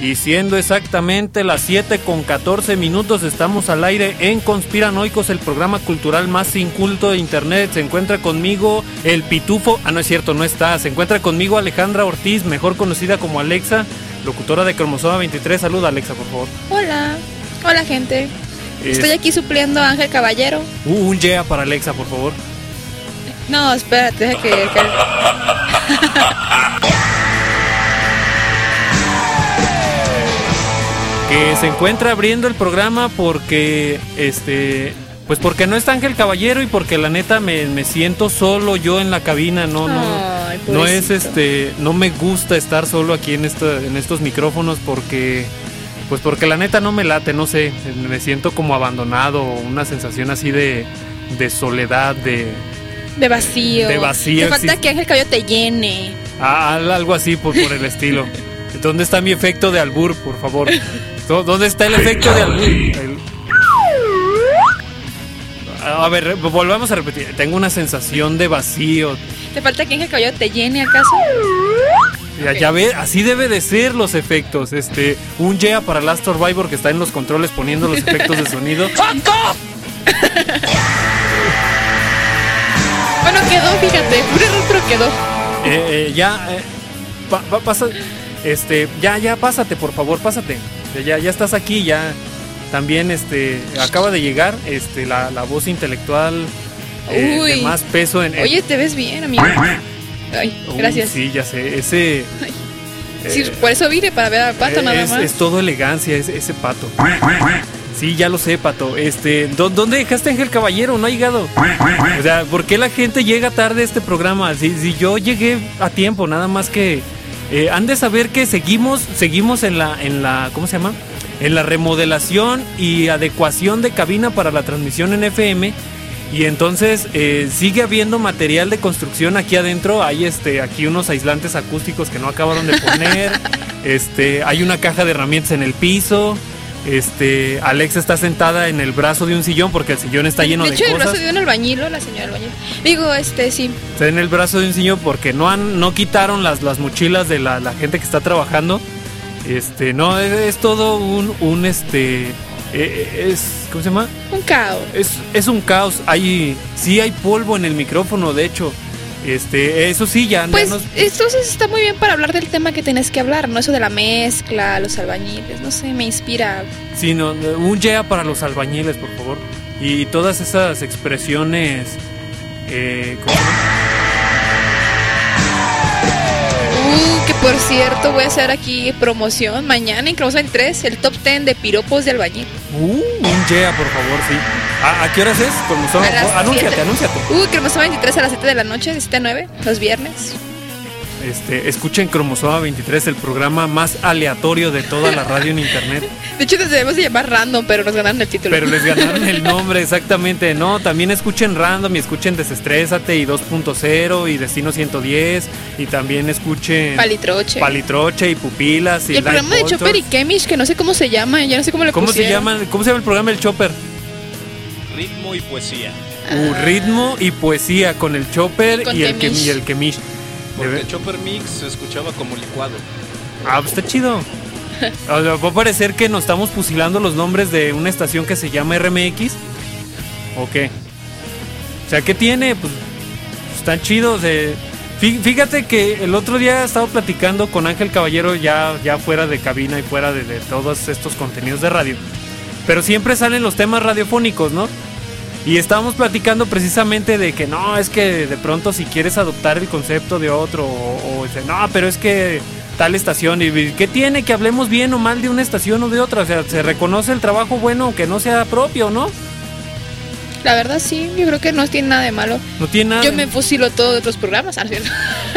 Y siendo exactamente las 7:14 estamos al aire en Conspiranoicos, el programa cultural más inculto de internet. Se encuentra conmigo el Pitufo, no es cierto, no está. Se encuentra conmigo Alejandra Ortiz, mejor conocida como Alexa, locutora de Cromosoma 23. Saluda, Alexa, por favor. Hola gente. Estoy aquí supliendo a Ángel Caballero. Un yeah para Alexa, por favor. No, espérate, deja que... Que se encuentra abriendo el programa porque pues porque no está Ángel Caballero y porque la neta me siento solo yo en la cabina. Ay, no es no me gusta estar solo aquí en estos micrófonos porque la neta no me late, no sé, me siento como abandonado, una sensación así de soledad, de vacío. Te falta que Ángel Caballero te llene. Algo así por el estilo. ¿Dónde está mi efecto de albur, por favor? ¿Dónde está el efecto de albur? A ver, volvamos a repetir. Tengo una sensación de vacío. ¿Te falta que Ángel Caballero te llene, acaso? Ya ve, así debe de ser los efectos. Un yeah para Last Survivor que está en los controles poniendo los efectos de sonido. Bueno, quedó, fíjate, un error, pero quedó. Pasa, ya, pásate, por favor, pásate. Ya estás aquí, ya. También, acaba de llegar, la voz intelectual de más peso en... Oye, te ves bien, amigo. Ay, gracias. Sí, ya sé, ese... Sí, por eso vine, para ver al pato nada más. Es todo elegancia, ese pato. Sí, ya lo sé, pato. ¿Dónde dejaste a Ángel Caballero? No ha llegado. O sea, ¿por qué la gente llega tarde a este programa? Si yo llegué a tiempo, nada más que... han de saber que seguimos en la ¿cómo se llama? En la remodelación y adecuación de cabina para la transmisión en FM. Y entonces sigue habiendo material de construcción aquí adentro. Hay aquí unos aislantes acústicos que no acabaron de poner. Hay una caja de herramientas en el piso. Alexa está sentada en el brazo de un sillón porque el sillón está lleno de cosas. De hecho, el brazo de un albañil, la señora albañil. Digo, sí. Está en el brazo de un sillón porque no quitaron las mochilas de la gente que está trabajando. No, es todo un ¿cómo se llama? Un caos. Es un caos. Hay polvo en el micrófono, de hecho. Eso sí, ya. Pues entonces está muy bien para hablar del tema que tenés que hablar, ¿no? Eso de la mezcla, los albañiles, no sé, me inspira. Sí, no, un yeah para los albañiles, por favor. Y todas esas expresiones. ¿Cómo? Que por cierto, voy a hacer aquí promoción mañana en Cromosoma 23, el top 10 de piropos de albañil. Un yeah, por favor, sí. ¿A qué horas es? Anúnciate. Cromosoma 23 a las 7 de la noche, de 7 a 9, los viernes. Escuchen Cromosoma 23, el programa más aleatorio de toda la radio en internet. De hecho, nos debemos de llamar Random, pero nos ganaron el título. Pero les ganaron el nombre, exactamente. No, también escuchen Random y escuchen Desestrésate y 2.0 y Destino 110. Y también escuchen Palitroche y Pupilas. Y el programa de Chopper y Kemish, que no sé cómo se llama, ya no sé cómo le pusieron. ¿Cómo se llama el programa del Chopper? Ritmo y poesía. Ritmo y poesía con el Chopper y el Kemish. Porque el Chopper Mix se escuchaba como licuado. Pues está chido. Va a parecer que nos estamos fusilando los nombres de una estación que se llama RMX. ¿O qué? O sea, ¿qué tiene? Pues están chidos. Fíjate que el otro día estaba platicando con Ángel Caballero ya fuera de cabina y fuera de todos estos contenidos de radio. Pero siempre salen los temas radiofónicos, ¿no? Y estábamos platicando precisamente de que no, es que de pronto si quieres adoptar el concepto de otro o no, pero es que tal estación, y ¿qué tiene que hablemos bien o mal de una estación o de otra? O sea, se reconoce el trabajo bueno aunque no sea propio, ¿no? La verdad sí, yo creo que no tiene nada de malo. No tiene nada. Yo me fusilo todo de otros programas, ¿cierto?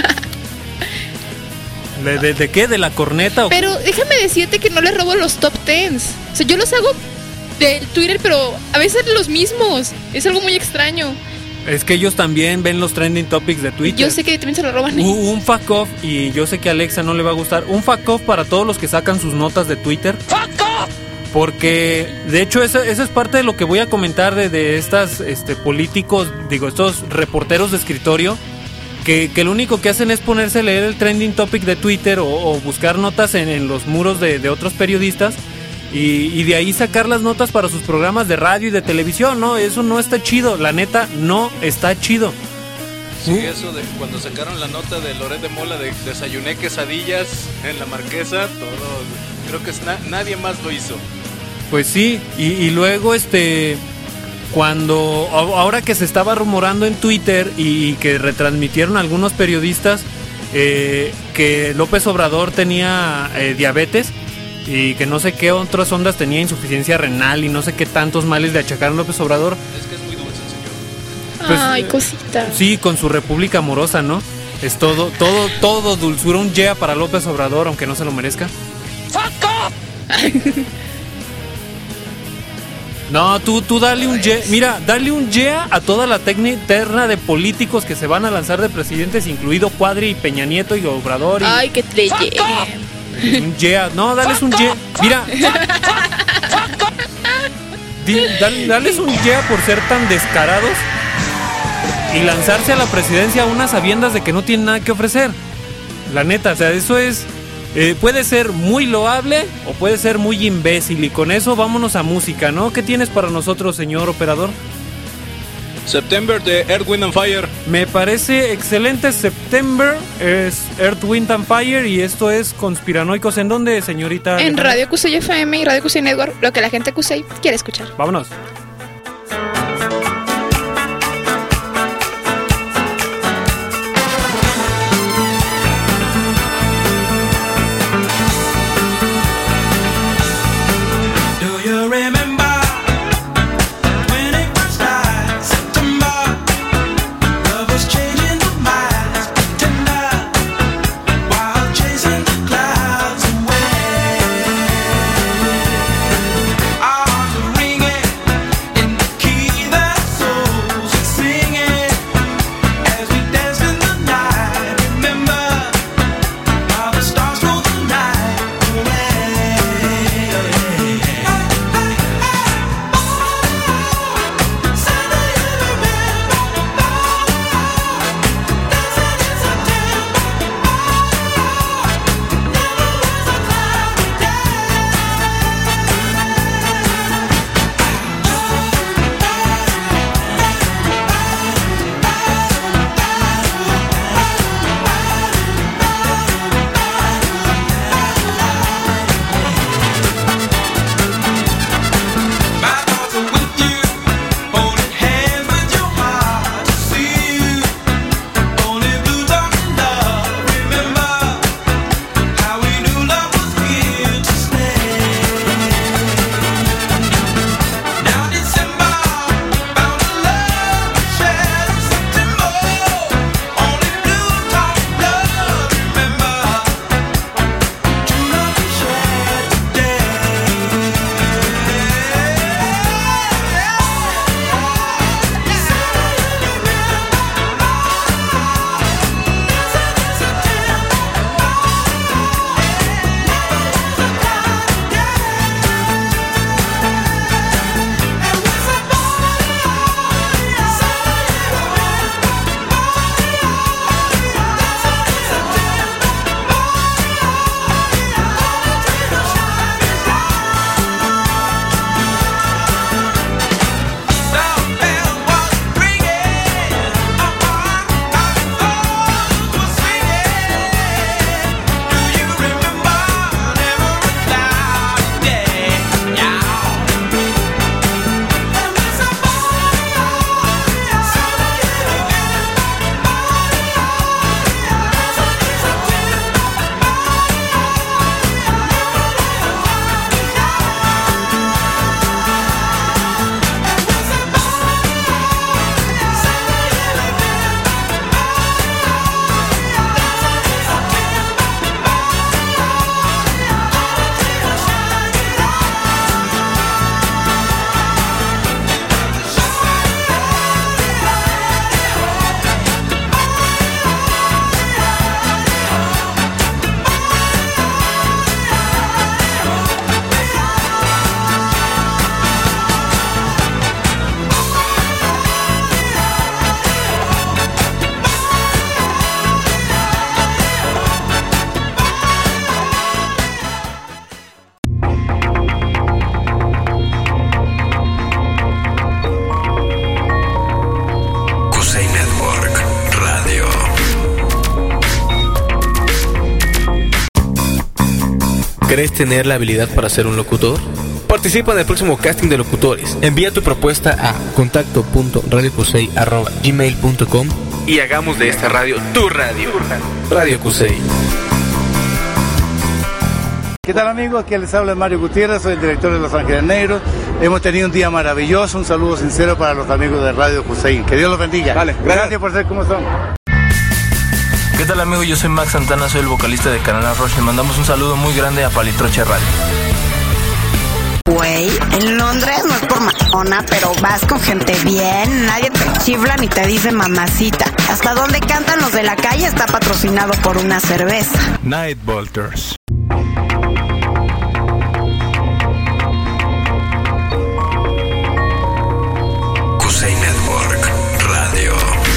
¿De qué? ¿De la corneta? Pero déjame decirte que no les robo los top 10. O sea, yo los hago del Twitter, pero a veces los mismos. Es algo muy extraño. Es que ellos también ven los trending topics de Twitter. Yo sé que también se lo roban. Un fuck off, y yo sé que a Alexa no le va a gustar. Un fuck off para todos los que sacan sus notas de Twitter. ¡Fuck off! Porque, de hecho, eso es parte de lo que voy a comentar de estas políticos, estos reporteros de escritorio que lo único que hacen es ponerse a leer el trending topic de Twitter o buscar notas en los muros de otros periodistas y de ahí sacar las notas para sus programas de radio y de televisión, ¿no? Eso no está chido, la neta no está chido. Sí, eso de cuando sacaron la nota de Loret de Mola de desayuné quesadillas en la Marquesa, todo, creo que nadie más lo hizo. Pues sí, y luego cuando ahora que se estaba rumorando en Twitter y que retransmitieron algunos periodistas que López Obrador tenía diabetes y que no sé qué otras ondas tenía, insuficiencia renal y no sé qué tantos males le achacaron a López Obrador. Es que es muy dulce el señor. Pues, ay, cosita. Sí, con su república amorosa, ¿no? Es todo dulzura, un yeah para López Obrador, aunque no se lo merezca. ¡Fuck off! No, tú dale un yeah. Mira, dale un yeah a toda la terna de políticos que se van a lanzar de presidentes, incluido Cuadri y Peña Nieto y Obrador. Ay, que te un yeah. No, dales un yeah. Mira. Dales un yeah por ser tan descarados y lanzarse a la presidencia a unas sabiendas de que no tienen nada que ofrecer. La neta, o sea, eso es... puede ser muy loable o puede ser muy imbécil. Y con eso vámonos a música, ¿no? ¿Qué tienes para nosotros, señor operador? September de Earth, Wind and Fire. Me parece excelente. September es Earth, Wind and Fire. Y esto es Conspiranoicos. ¿En dónde, señorita? En Radio Cusey FM y Radio Cusey Network. Lo que la gente Cusey quiere escuchar. Vámonos. Ringing ¿Crees tener la habilidad para ser un locutor? Participa en el próximo casting de locutores. Envía tu propuesta a contacto.radiocusey@gmail.com y hagamos de esta radio tu radio. Radio Cusey. ¿Qué tal, amigos? Aquí les habla Mario Gutiérrez, soy el director de Los Ángeles Negros. Hemos tenido un día maravilloso, un saludo sincero para los amigos de Radio Cusey. Que Dios los bendiga. Vale, gracias por ser como son. ¿Qué tal, amigos? Yo soy Max Santana, soy el vocalista de Canal Roche. Le mandamos un saludo muy grande a Palitroche Radio. Güey, en Londres no es por mamona, pero vas con gente bien, nadie te chifla ni te dice mamacita. Hasta donde cantan los de la calle está patrocinado por una cerveza. Night Volters. Cusey Network Radio.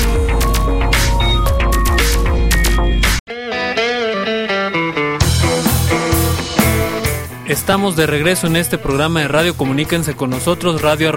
Estamos de regreso en este programa de radio. Comuníquense con nosotros,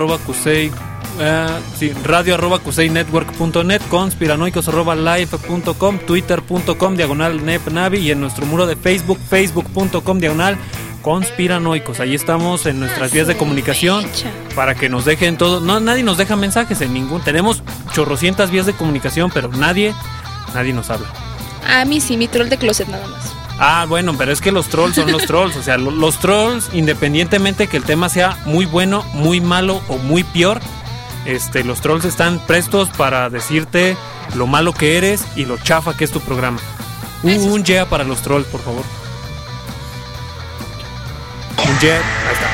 radio@cuseynetwork.net, conspiranoicos@live.com, twitter.com/nepnavi y en nuestro muro de Facebook, facebook.com/conspiranoicos. Ahí estamos en nuestras vías de comunicación para que nos dejen todo. No, nadie nos deja mensajes en ningún. Tenemos chorrocientas vías de comunicación, pero nadie nos habla. A mí sí, mi troll de closet nada más. Ah, bueno, pero es que los trolls son los trolls. O sea, los trolls, independientemente que el tema sea muy bueno, muy malo o muy peor, los trolls están prestos para decirte lo malo que eres y lo chafa que es tu programa. Un yeah para los trolls, por favor. Un yeah, ahí está.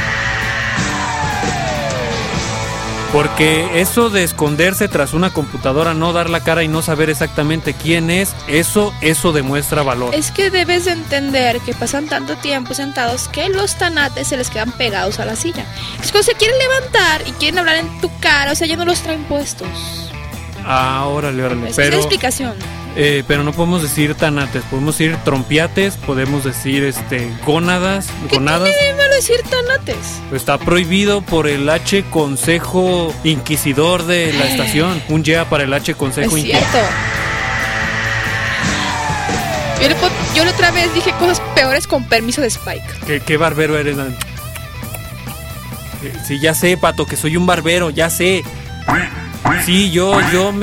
Porque eso de esconderse tras una computadora, no dar la cara y no saber exactamente quién es, eso demuestra valor. Es que debes de entender que pasan tanto tiempo sentados que los tanates se les quedan pegados a la silla. Es cuando se quieren levantar y quieren hablar en tu cara, o sea, ya no los traen puestos. Ah, órale. Esa es la explicación. Pero no podemos decir tanates, podemos decir trompiates, podemos decir gónadas. ¿Qué tiene de malo decir tanates? Está prohibido por el H Consejo Inquisidor de la estación. Un yeah para el H Consejo Inquisidor. Es cierto. Yo la otra vez dije cosas peores con permiso de Spike. ¿Qué barbero eres? Sí, ya sé, Pato, que soy un barbero, ya sé. Sí, yo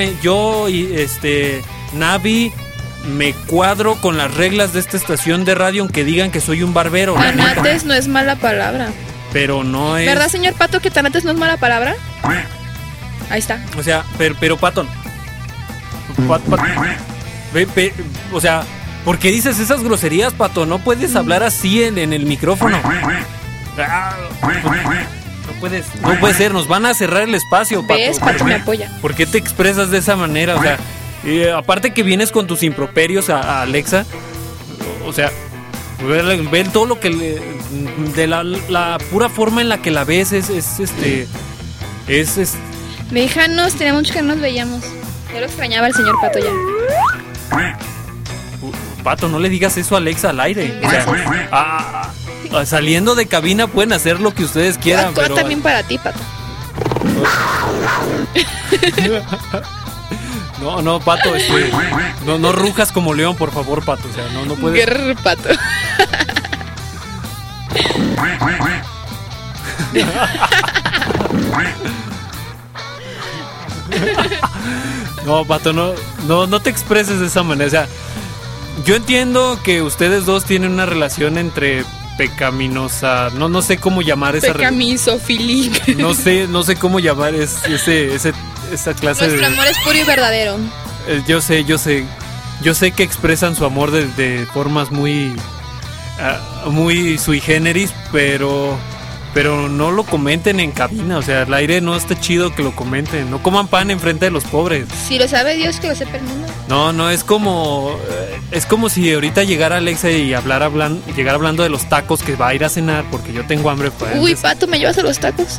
Navi, me cuadro con las reglas de esta estación de radio aunque digan que soy un barbero. Tanates no es mala palabra. Pero no es... ¿Verdad, señor Pato, que tanates no es mala palabra? Ahí está. O sea, pero Pato... o sea, ¿por qué dices esas groserías, Pato? No puedes hablar así en el micrófono. No puede ser, nos van a cerrar el espacio, Pato. ¿Ves? Pato me apoya. ¿Por qué te expresas de esa manera? O sea... aparte que vienes con tus improperios a Alexa, o sea, ver todo lo que de la pura forma en la que la ves es Déjanos, tenía mucho que no nos veíamos. Yo lo extrañaba al señor Pato ya. Pato, no le digas eso a Alexa al aire. O sea, saliendo de cabina pueden hacer lo que ustedes quieran, pero también para ti, Pato. No, Pato, no rujas como león, por favor, Pato. O sea, no puedes. Grrr, Pato. No, Pato, no te expreses de esa manera. O sea, yo entiendo que ustedes dos tienen una relación entre pecaminosa, no sé cómo llamar esa pecamisofílica. No sé cómo llamar esa clase Nuestro amor es puro y verdadero. Yo sé que expresan su amor de formas muy sui generis, pero no lo comenten en cabina. O sea, el aire no está chido que lo comenten. No coman pan enfrente de los pobres. Si lo sabe Dios, que lo sepa el mundo. No, es como si ahorita llegara Alexa y llegara hablando de los tacos que va a ir a cenar porque yo tengo hambre. Uy, Pato, ¿me llevas a los tacos?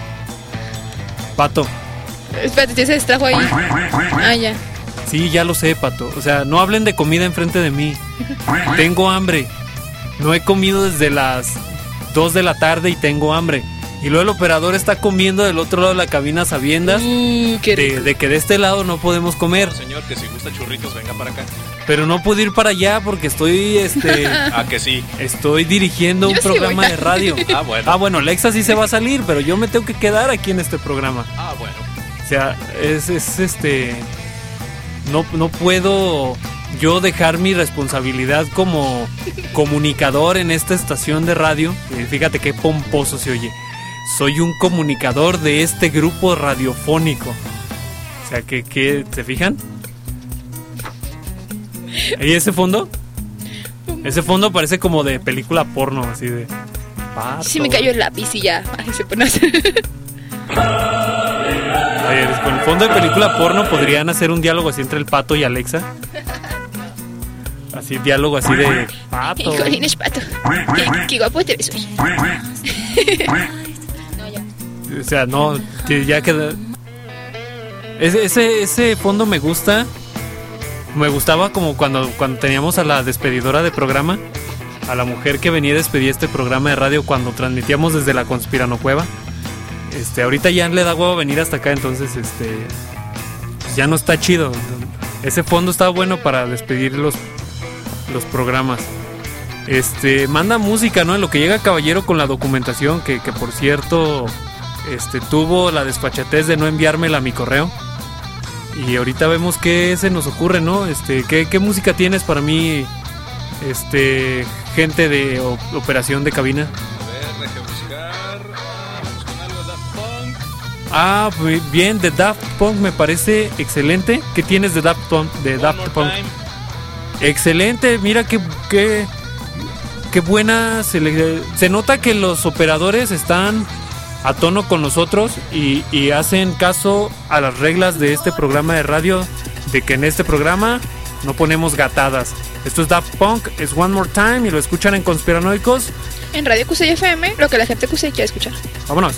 Pato. Espérate, se distrajo ahí. Ah, ya. Sí, ya lo sé, Pato. O sea, no hablen de comida enfrente de mí. Tengo hambre. No he comido desde las 2 de la tarde y tengo hambre. Y luego el operador está comiendo del otro lado de la cabina a sabiendas de que de este lado no podemos comer. Señor, que si gusta churritos, venga para acá. Pero no puedo ir para allá porque estoy Ah, que sí. estoy dirigiendo un programa de radio. Bueno, Alexa sí se va a salir, pero yo me tengo que quedar aquí en este programa. Bueno. O sea, no puedo yo dejar mi responsabilidad como comunicador en esta estación de radio. Fíjate qué pomposo se oye. Soy un comunicador de este grupo radiofónico. O sea, que ¿se fijan? ¿Y ese fondo? Ese fondo parece como de película porno, así de... Sí, me cayó el lápiz y ya. Ay, se pone así. Con el fondo de película porno podrían hacer un diálogo así entre el Pato y Alexa. Así, diálogo así de... Pato. Jolín, es Pato. Qué guapo te ves hoy. O sea, no, ya queda... Ese fondo me gusta. Me gustaba como cuando teníamos a la despedidora de programa, a la mujer que venía a despedir este programa de radio cuando transmitíamos desde la Conspiranocueva. Ahorita ya le da huevo venir hasta acá, entonces ya no está chido. Ese fondo estaba bueno para despedir los programas. Manda música, ¿no? En lo que llega Caballero con la documentación, que por cierto tuvo la desfachatez de no enviármela a mi correo. Y ahorita vemos qué se nos ocurre, ¿no? ¿Qué música tienes para mí, gente de operación de cabina? A ver, deje buscar. Vamos con algo de Daft Punk. Ah, bien, de Daft Punk me parece excelente. ¿Qué tienes de Daft Punk? Excelente, mira qué buena. Se nota que los operadores están a tono con nosotros y hacen caso a las reglas de este programa de radio, de que en este programa no ponemos gatadas. Esto es Daft Punk, es One More Time y lo escuchan en Conspiranoicos. En Radio QC FM, lo que la gente QC quiere escuchar. Vámonos.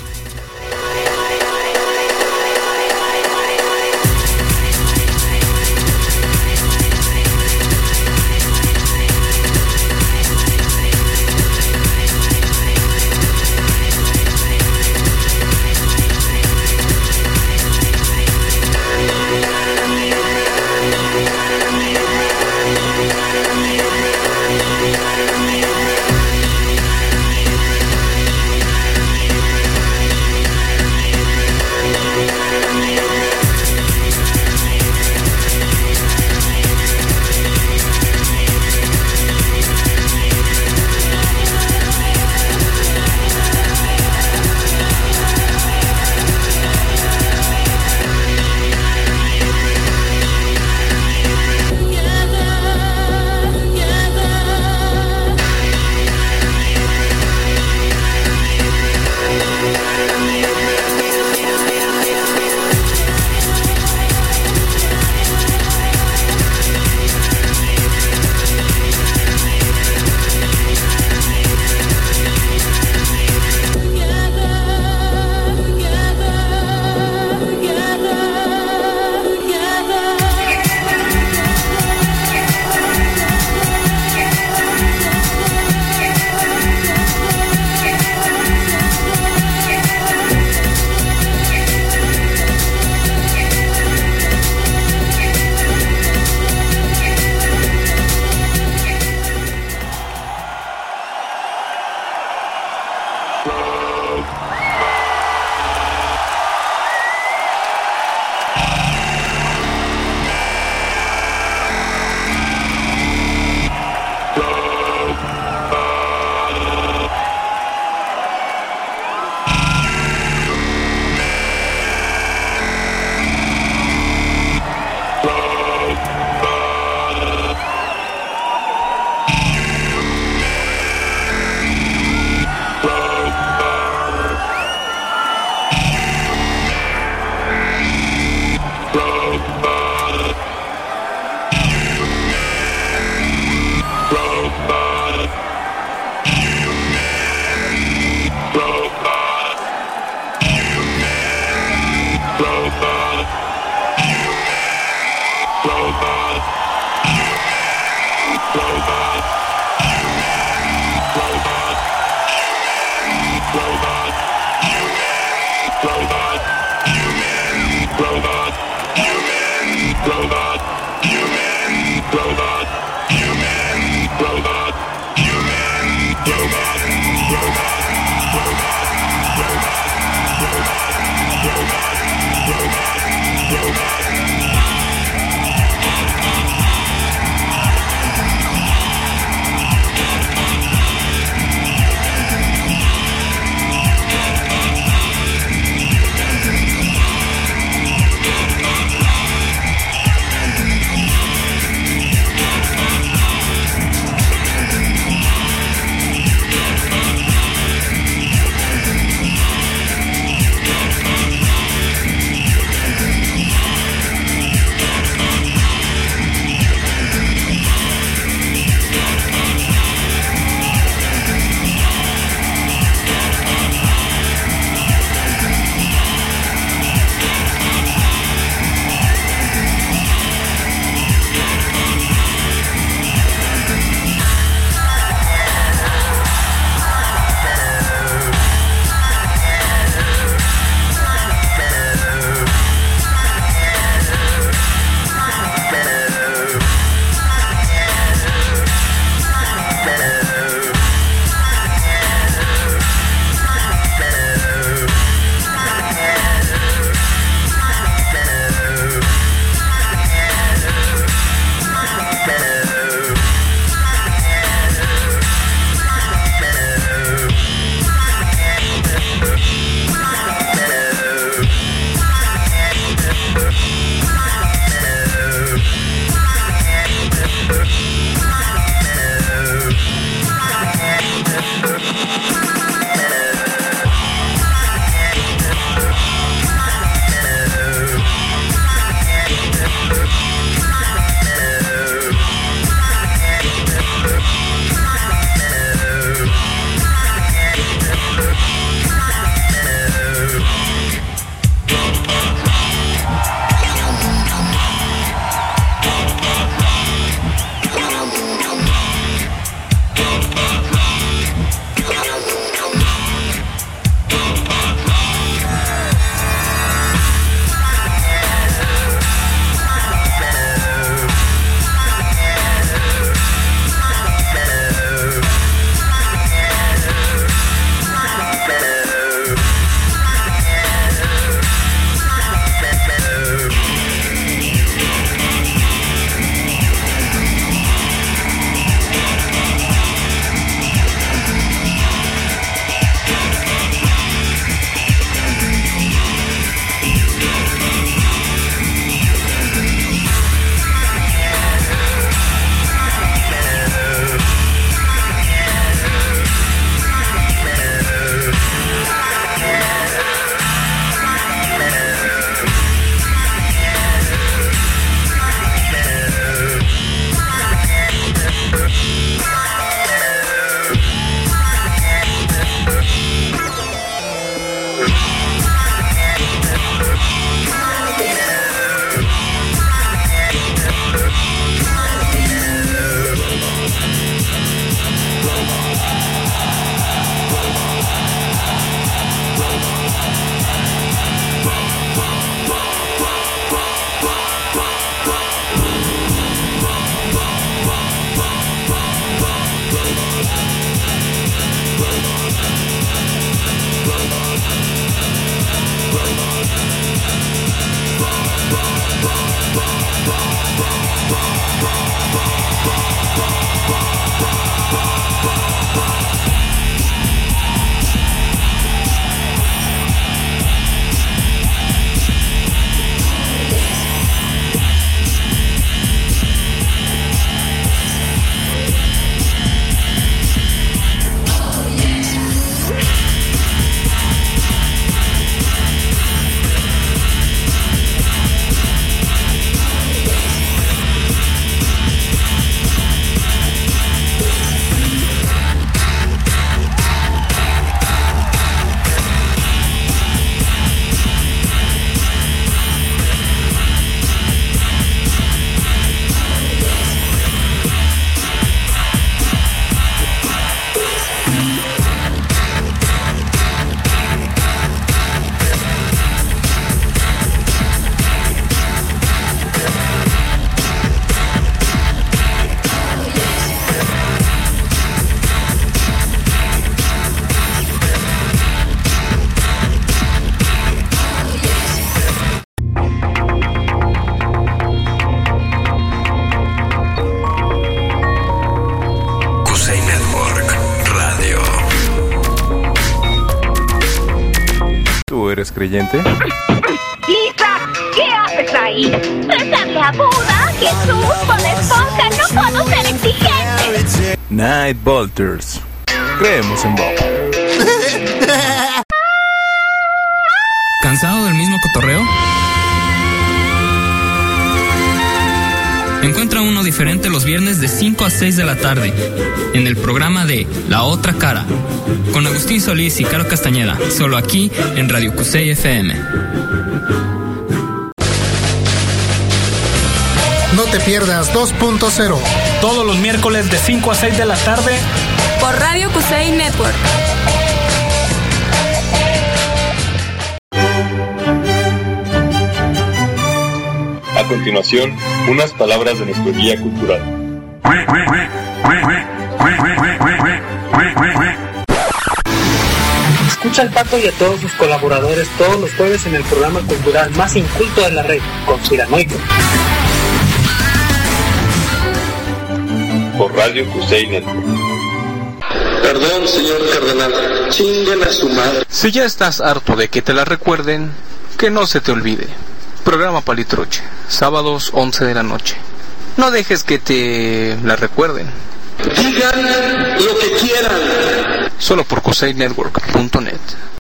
¿Eres creyente? Lisa, ¿qué haces ahí? Rezarle a Buda, Jesús, Bob Esponja, no puedo ser exigente. Night Bolters. Creemos en Bob. ¿Cansado del mismo cotorreo? Encuentra uno diferente los viernes de 5 a 6 de la tarde en el programa de La Otra Cara con Agustín Solís y Caro Castañeda, solo aquí en Radio Cusey FM. No te pierdas 2.0 todos los miércoles de 5 a 6 de la tarde por Radio Cusey Network. A continuación, unas palabras de nuestro guía cultural. Escucha al Pato y a todos sus colaboradores todos los jueves en el programa cultural más inculto de la red, Conspiranoico. Por Radio Cusey Network. Perdón, señor cardenal, chinguen a su madre. Si ya estás harto de que te la recuerden, que no se te olvide. Programa Palitroche, sábados 11 de la noche. No dejes que te la recuerden. Digan lo que quieran. Solo por CuseyNetwork.net.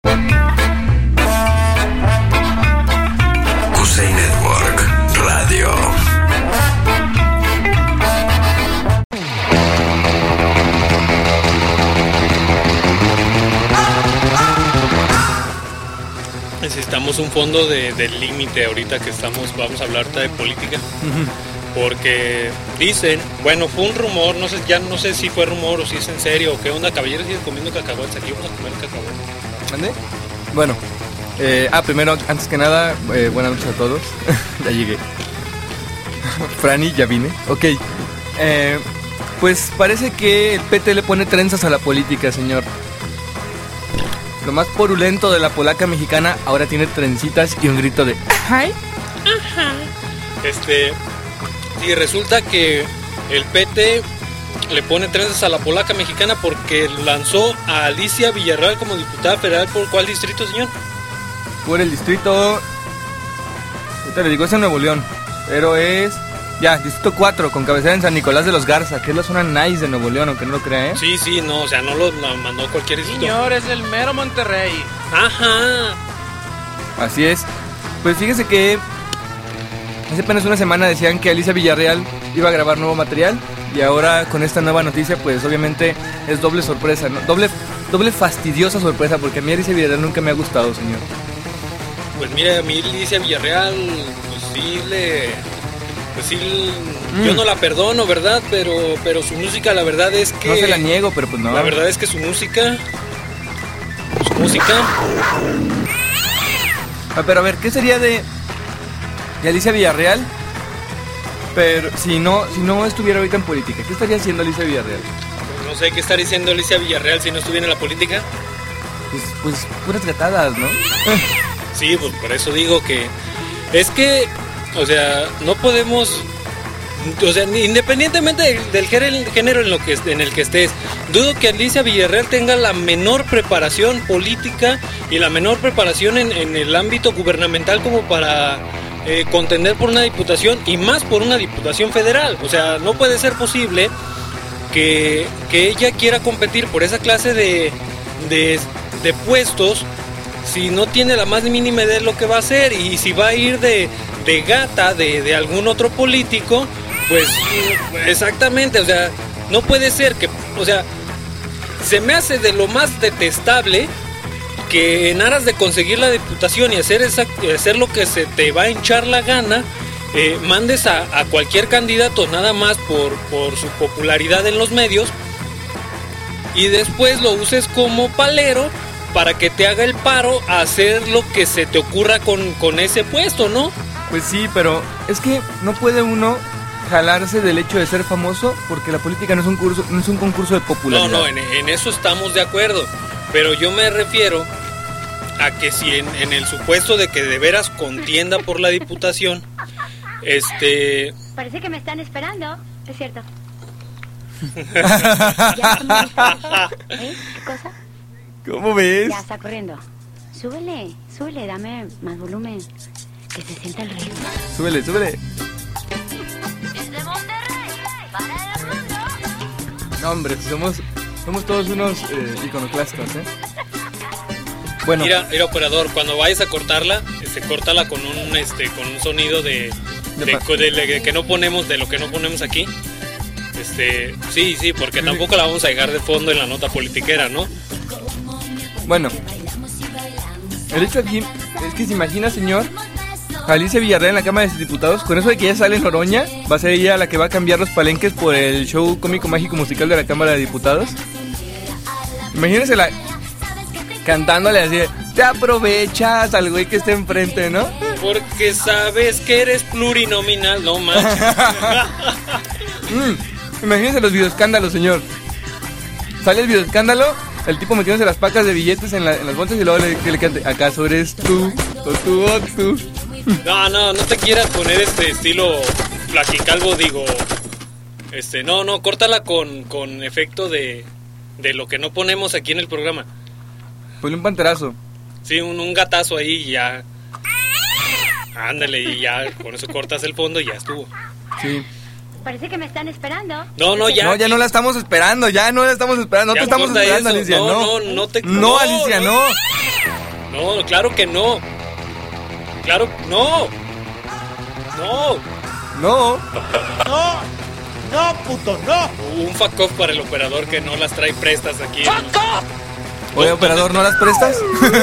Cusey Network Radio. Necesitamos un fondo de límite ahorita que vamos a hablar de política. Porque dicen, bueno, fue un rumor, ya no sé si fue rumor o si es en serio, o qué onda, caballeros siguen comiendo cacahuates, aquí vamos a comer cacahuates. ¿Mande? Bueno, primero, antes que nada, buenas noches a todos. Ya llegué. Franny, ya vine. Ok. Pues parece que el PT le pone trenzas a la política, señor. Lo más porulento de la polaca mexicana ahora tiene trencitas y un grito de ¡ay! Ajá. Y resulta que el PT le pone trenzas a la polaca mexicana porque lanzó a Alicia Villarreal como diputada federal. ¿Por cuál distrito, señor? Por el distrito... ahorita le digo, es en Nuevo León. Pero es... ya, distrito 4, con cabecera en San Nicolás de los Garza, que es la zona nice de Nuevo León, aunque no lo crea, ¿eh? Sí, no, o sea, no lo mandó cualquier distrito. Señor, es el mero Monterrey. Ajá. Así es. Pues fíjese que... hace apenas una semana decían que Alicia Villarreal iba a grabar nuevo material y ahora con esta nueva noticia pues obviamente es doble sorpresa, ¿no? Doble fastidiosa sorpresa porque a mí Alicia Villarreal nunca me ha gustado, señor. Pues mira, a mí Alicia Villarreal yo no la perdono, ¿verdad? Pero su música la verdad es que... no se la niego, pero pues no. La verdad es que su música... Pero a ver, ¿qué sería de Alicia Villarreal? Pero si no estuviera ahorita en política, ¿qué estaría haciendo Alicia Villarreal? No sé qué estaría haciendo Alicia Villarreal si no estuviera en la política. Pues puras gatadas, ¿no? Sí, pues por eso digo que... es que O sea, no podemos... O sea, independientemente del género en el que estés, dudo que Alicia Villarreal tenga la menor preparación política y la menor preparación en el ámbito gubernamental como para contender por una diputación, y más por una diputación federal. O sea, no puede ser posible que ella quiera competir por esa clase de puestos si no tiene la más mínima idea de lo que va a hacer, y si va a ir de gata de algún otro político. Pues exactamente, o sea, no puede ser que, o sea, se me hace de lo más detestable que en aras de conseguir la diputación y hacer lo que se te va a hinchar la gana, mandes a cualquier candidato nada más por su popularidad en los medios, y después lo uses como palero para que te haga el paro a hacer lo que se te ocurra con ese puesto, ¿no? Pues sí, pero es que no puede uno jalarse del hecho de ser famoso, porque la política no es un concurso de popularidad. No, en eso estamos de acuerdo, pero yo me refiero a que si en el supuesto de que de veras contienda por la diputación, Parece que me están esperando, es cierto. ¿Qué cosa? ¿Cómo ves? Ya está corriendo. Súbele, dame más volumen, que se sienta el ritmo. Súbele. No, hombre, somos todos unos iconoclastas, ¿eh? Bueno. Mira, operador, cuando vayas a cortarla, córtala con un sonido de que no ponemos, de lo que no ponemos aquí. Sí, porque tampoco la vamos a dejar de fondo en la nota politiquera, ¿no? Bueno, el hecho aquí es que se imagina, señor, Alicia Villarreal en la Cámara de Diputados, con eso de que ya sale Noroña, va a ser ella la que va a cambiar los palenques por el show cómico mágico musical de la Cámara de Diputados. Imagínensela cantándole así, te aprovechas al güey que está enfrente, ¿no? Porque sabes que eres plurinominal, no manches. Imagínense los videoescándalos, señor. Sale el videoescándalo, el tipo metiéndose las pacas de billetes en las bolsas y luego le cante, ¿acaso eres tú o tú? No te quieras poner estilo Flaquicalvo, digo. No, córtala con efecto de lo que no ponemos aquí en el programa. Ponle un panterazo. Sí, un gatazo ahí y ya. Ándale, y ya con eso cortas el fondo y ya estuvo. Sí. Parece que me están esperando. No, ya. No, ya no la estamos esperando, No te estamos esperando, eso. Alicia, No, Alicia, no. No, claro que no. Claro, no. No, puto, no. Un fuck off para el operador que no las trae prestas aquí. ¡Fuck off! Oye, operador, ¿no las prestas?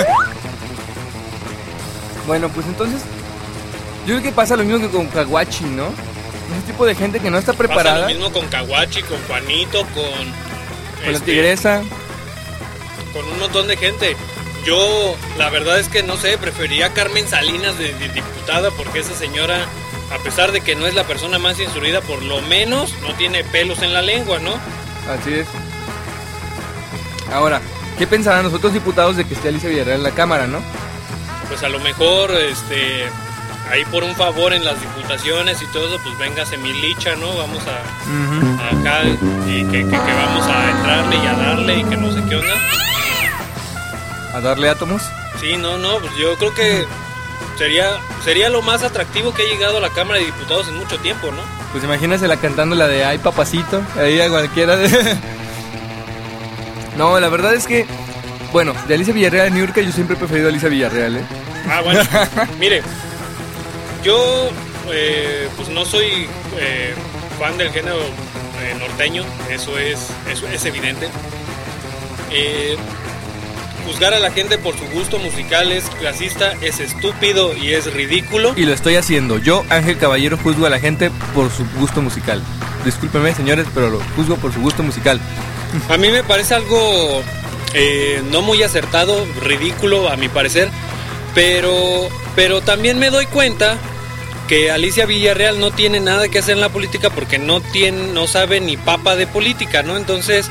Bueno, pues entonces, yo creo que pasa lo mismo que con Caguachi, ¿no? Ese tipo de gente que no está preparada. Pasa lo mismo con Caguachi, con Juanito, con la tigresa. Con un montón de gente. Yo, la verdad es que no sé, prefería a Carmen Salinas de diputada, porque esa señora, a pesar de que no es la persona más instruida, por lo menos no tiene pelos en la lengua, ¿no? Así es. Ahora, ¿qué pensarán los otros diputados de que esté Alicia Villarreal en la Cámara, no? Pues a lo mejor, ahí por un favor en las diputaciones y todo eso, pues véngase mi licha, ¿no? Vamos a acá y que vamos a entrarle y a darle y que no sé qué onda. ¿A darle átomos? Sí, no, pues yo creo que sería lo más atractivo que ha llegado a la Cámara de Diputados en mucho tiempo, ¿no? Pues imagínasela cantando la de ay papacito, ahí a cualquiera de... No, la verdad es que, bueno, de Alicia Villarreal en Niurka yo siempre he preferido a Alicia Villarreal, ¿eh? Ah, bueno, mire, yo pues no soy fan del género norteño, eso es evidente. Juzgar a la gente por su gusto musical es clasista, es estúpido y es ridículo. Y lo estoy haciendo. Yo, Ángel Caballero, juzgo a la gente por su gusto musical. Discúlpenme, señores, pero lo juzgo por su gusto musical. A mí me parece algo no muy acertado, ridículo a mi parecer, pero también me doy cuenta que Alicia Villarreal no tiene nada que hacer en la política porque no sabe ni papa de política, ¿no? Entonces,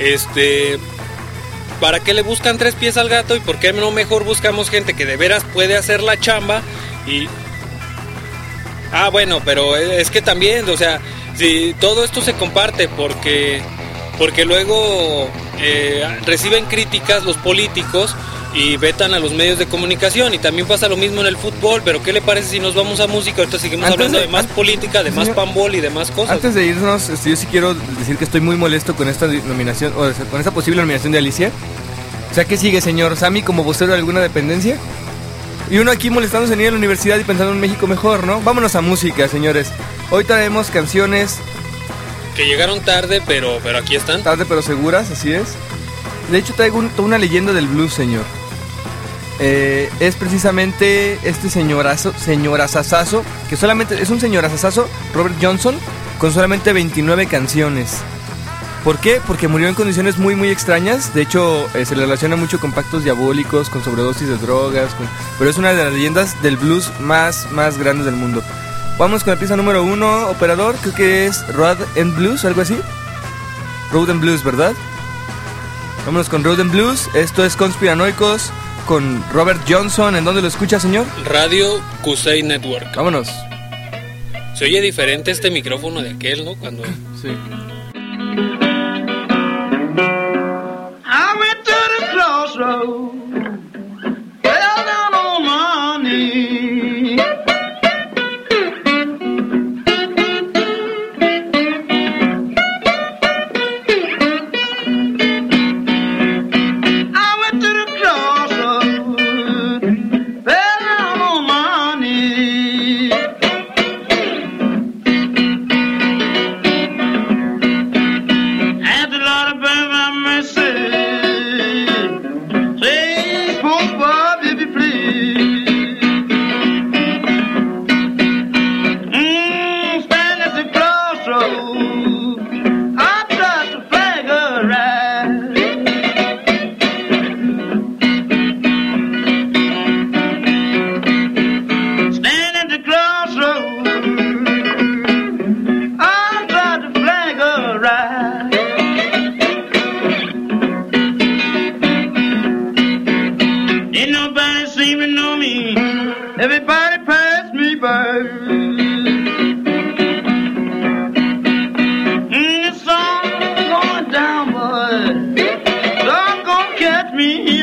¿para qué le buscan tres pies al gato? ¿Y por qué no mejor buscamos gente que de veras puede hacer la chamba? Y Bueno, pero es que también, o sea, si todo esto se comparte porque luego reciben críticas los políticos y vetan a los medios de comunicación, y también pasa lo mismo en el fútbol. Pero ¿qué le parece si nos vamos a música? Ahorita seguimos hablando de más política, de más panball y de más cosas. Antes de irnos, yo sí quiero decir que estoy muy molesto con esta nominación, o sea, con esta posible nominación de Alicia. O sea, ¿qué sigue, señor Sammy, como vocero de alguna dependencia? Y uno aquí molestándose en ir a la universidad y pensando en México mejor, ¿no? Vámonos a música, señores. Hoy traemos canciones que llegaron tarde, pero aquí están. Tarde pero seguras, así es. De hecho traigo toda una leyenda del blues, señor. Es precisamente este señorazazazo, que solamente es un señorazazazo, Robert Johnson, con solamente 29 canciones. ¿Por qué? Porque murió en condiciones muy muy extrañas. De hecho, se le relaciona mucho con pactos diabólicos, con sobredosis de drogas, pero es una de las leyendas del blues más grandes del mundo. Vamos con la pieza número 1, operador, creo que es Road and Blues, algo así. Road and Blues, ¿verdad? Vámonos con Road and Blues. Esto es Conspiranoicos con Robert Johnson. ¿En dónde lo escucha, señor? Radio Kusei Network. Vámonos. Se oye diferente este micrófono de aquel, ¿no? Cuando... Sí. I went to the crossroads, fell down on my knees. I went to the crossroads, fell down on my knees. Asked the Lord to bear my mercy. Everybody pass me by. The sun's going down, but don't go catch me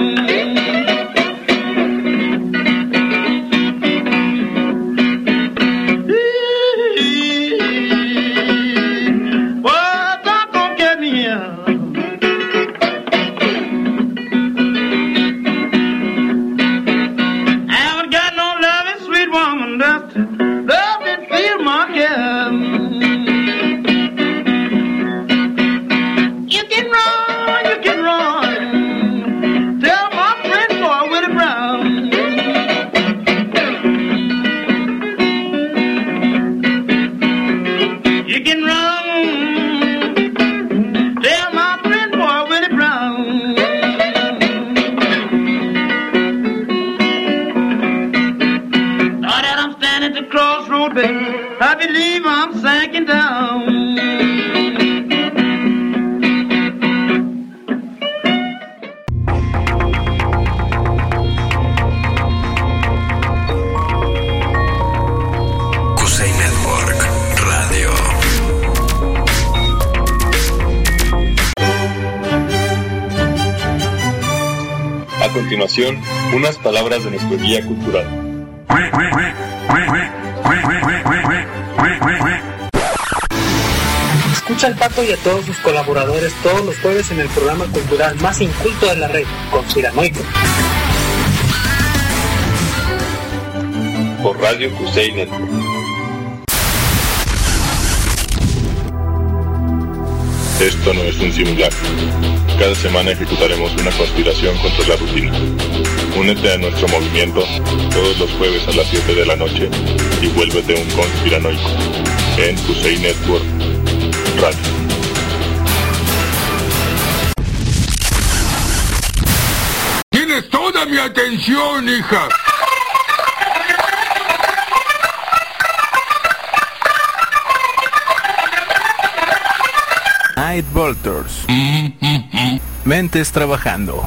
Boy, don't go get me I believe I'm sinking down. Kusei Network Radio. A continuación, unas palabras de nuestro guía cultural. Escucha al Pato y a todos sus colaboradores todos los jueves en el programa cultural más inculto de la red, Conspiranoicos. Por Radio Kusei Network. Esto no es un simulacro. Cada semana ejecutaremos una conspiración contra la rutina. Únete a nuestro movimiento todos los jueves a las 7 de la noche y vuélvete un conspiranoico en Kusei Network Radio. Tienes toda mi atención, hija. Night Volters. Mentes trabajando.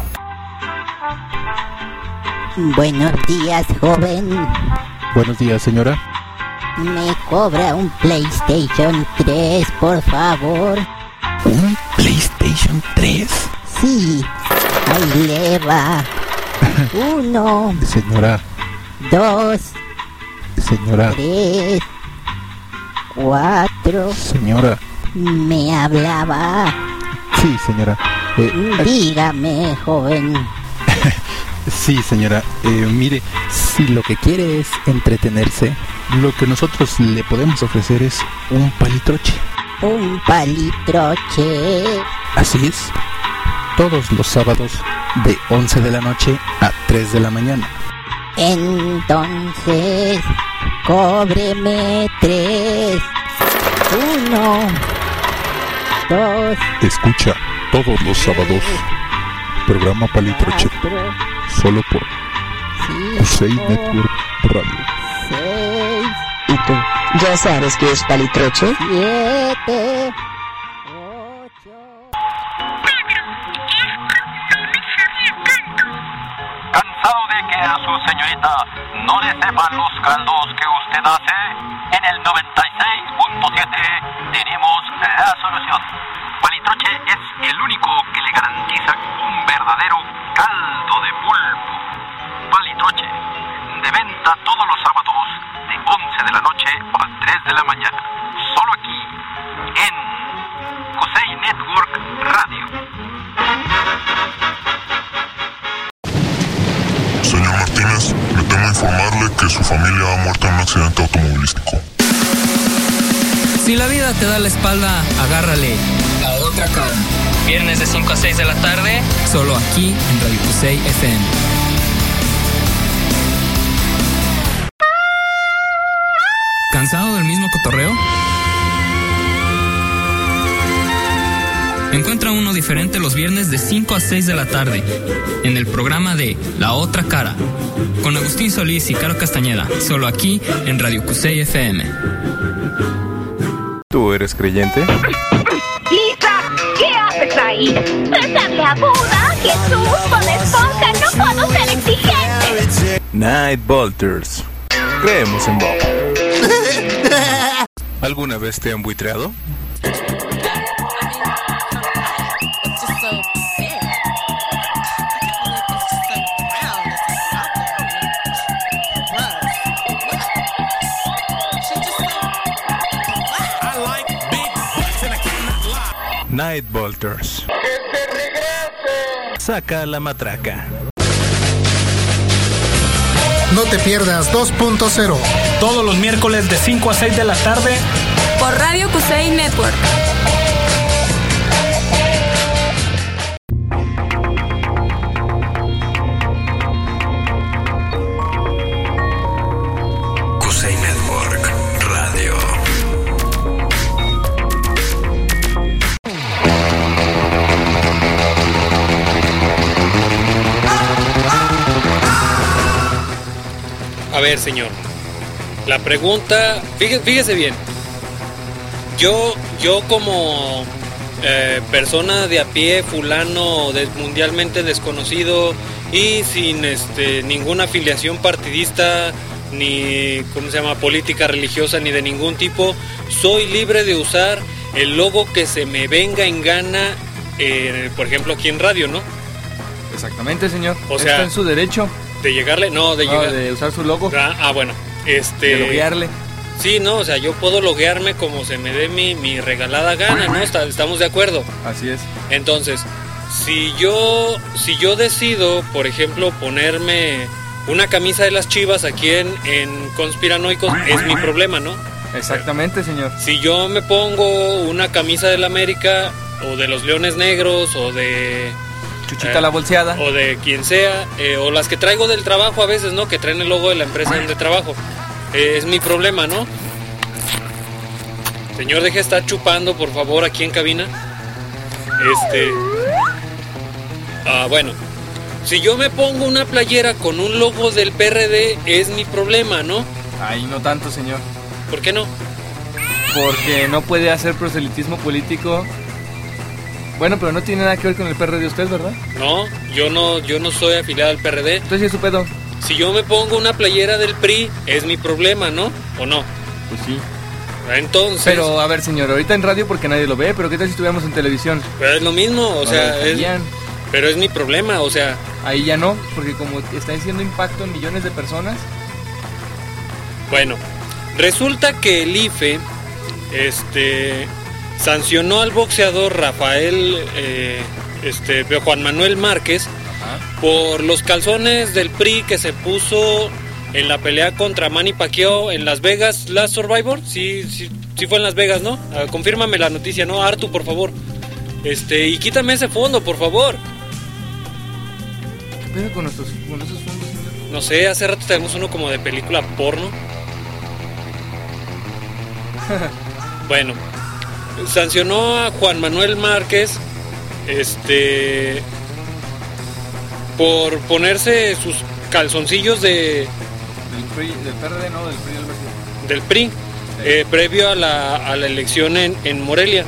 Buenos días, joven. Buenos días, señora. Me cobra un PlayStation 3, por favor. ¿Un PlayStation 3? Sí, ahí le va. 1. Señora. 2. Señora. 3. 4. Señora. Me hablaba. Sí, señora. Dígame, joven. Sí, señora. Mire, si lo que quiere es entretenerse, lo que nosotros le podemos ofrecer es un palitroche. Un palitroche. Así es. Todos los sábados de 11 de la noche a 3 de la mañana. Entonces, cóbreme 3. 1. 2. Escucha todos los sábados programa Palitroche, solo por Cusey Network Radio. 6. ¿Y tú? ¿Ya sabes qué es Palitroche? 7. ¿Cansado de que a su señorita no le sepan los caldos que usted hace? En el 96.7 tenemos la solución. Palitroche es el único que le garantiza un verdadero caldo de pulpo. Palitroche, de venta todos los sábados de 11 de la noche a 3 de la mañana. Solo aquí, en Cusey Network Radio. Señor Martínez, le temo informarle que su familia ha muerto en un accidente automovilístico. Si la vida te da la espalda, agárrale la otra cara. Viernes de 5 a 6 de la tarde, solo aquí en Radio Cusey FM. ¿Cansado del mismo cotorreo? Encuentra uno diferente los viernes de 5 a 6 de la tarde en el programa de La Otra Cara con Agustín Solís y Caro Castañeda, solo aquí en Radio Cusey FM. ¿Tú eres creyente? Lisa, ¿qué haces ahí? Rezarle a Buda, Jesús, Bob Esponja, no puedo ser exigente. Night Bolters. Creemos en Bob. ¿Alguna vez te han buitreado? Night Bolters. Saca la matraca. No te pierdas 2.0. Todos los miércoles de 5 a 6 de la tarde. Por Radio Cusey Network. Cusey Network Radio. A ver, señor. La pregunta, fíjese bien. Yo como persona de a pie, fulano, mundialmente desconocido y sin ninguna afiliación partidista, ni política religiosa, ni de ningún tipo, soy libre de usar el logo que se me venga en gana, por ejemplo aquí en radio, ¿no? Exactamente, señor. O sea, está en su derecho. ¿De llegarle? No, de usar su logo. Bueno. De loguearle. Sí, no, o sea, yo puedo loguearme como se me dé mi regalada gana, ¿no? ¿Estamos de acuerdo? Así es. Entonces, si yo decido, por ejemplo, ponerme una camisa de las Chivas aquí en Conspiranoicos, es mi problema, ¿no? Exactamente, señor. Si yo me pongo una camisa del América, o de los Leones Negros, o de Chuchita la bolseada, o de quien sea, o las que traigo del trabajo a veces, ¿no? Que traen el logo de la empresa donde trabajo. Es mi problema, ¿no? Señor, deje de estar chupando, por favor, aquí en cabina. Bueno, si yo me pongo una playera con un logo del PRD, es mi problema, ¿no? Ahí no tanto, señor. ¿Por qué no? Porque no puede hacer proselitismo político. Bueno, pero no tiene nada que ver con el PRD de usted, ¿verdad? No, yo no soy afiliado al PRD. Entonces, ¿sí es su pedo? Si yo me pongo una playera del PRI, es mi problema, ¿no? ¿O no? Pues sí. Entonces... Pero, a ver, señor, ahorita en radio porque nadie lo ve, pero ¿qué tal si estuviéramos en televisión? Pero es lo mismo, o sea, pero es mi problema, o sea... Ahí ya no, porque como está haciendo impacto en millones de personas... Bueno, resulta que el IFE, sancionó al boxeador Rafael, Juan Manuel Márquez, por los calzones del PRI que se puso en la pelea contra Manny Pacquiao en Las Vegas, Last Survivor. Sí fue en Las Vegas, ¿no? Confírmame la noticia, ¿no? Artu, por favor. Y quítame ese fondo, por favor. ¿Qué pasa con esos fondos, señor? No sé, hace rato tenemos uno como de película porno. Bueno, sancionó a Juan Manuel Márquez, por ponerse sus calzoncillos del PRD, no, del PRI, sí. Previo a la elección en Morelia.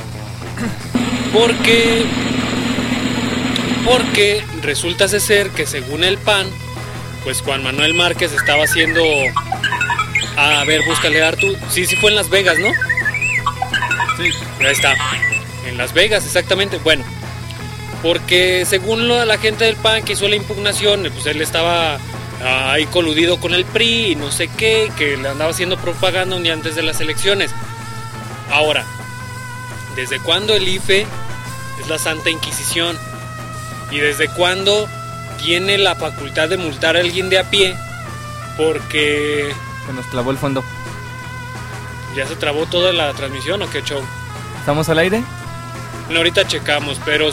Porque resulta ser que según el PAN, pues Juan Manuel Márquez estaba haciendo... A ver, búscale, Artu. Sí fue en Las Vegas, ¿no? Sí. Ahí está. En Las Vegas, exactamente. Bueno, porque según la gente del PAN que hizo la impugnación, pues él estaba ahí coludido con el PRI y no sé qué, que le andaba haciendo propaganda un día antes de las elecciones. Ahora, ¿desde cuándo el IFE es la Santa Inquisición? ¿Y desde cuándo tiene la facultad de multar a alguien de a pie? Porque... Se nos clavó el fondo. ¿Ya se trabó toda la transmisión o qué show? ¿Estamos al aire? No, ahorita checamos, pero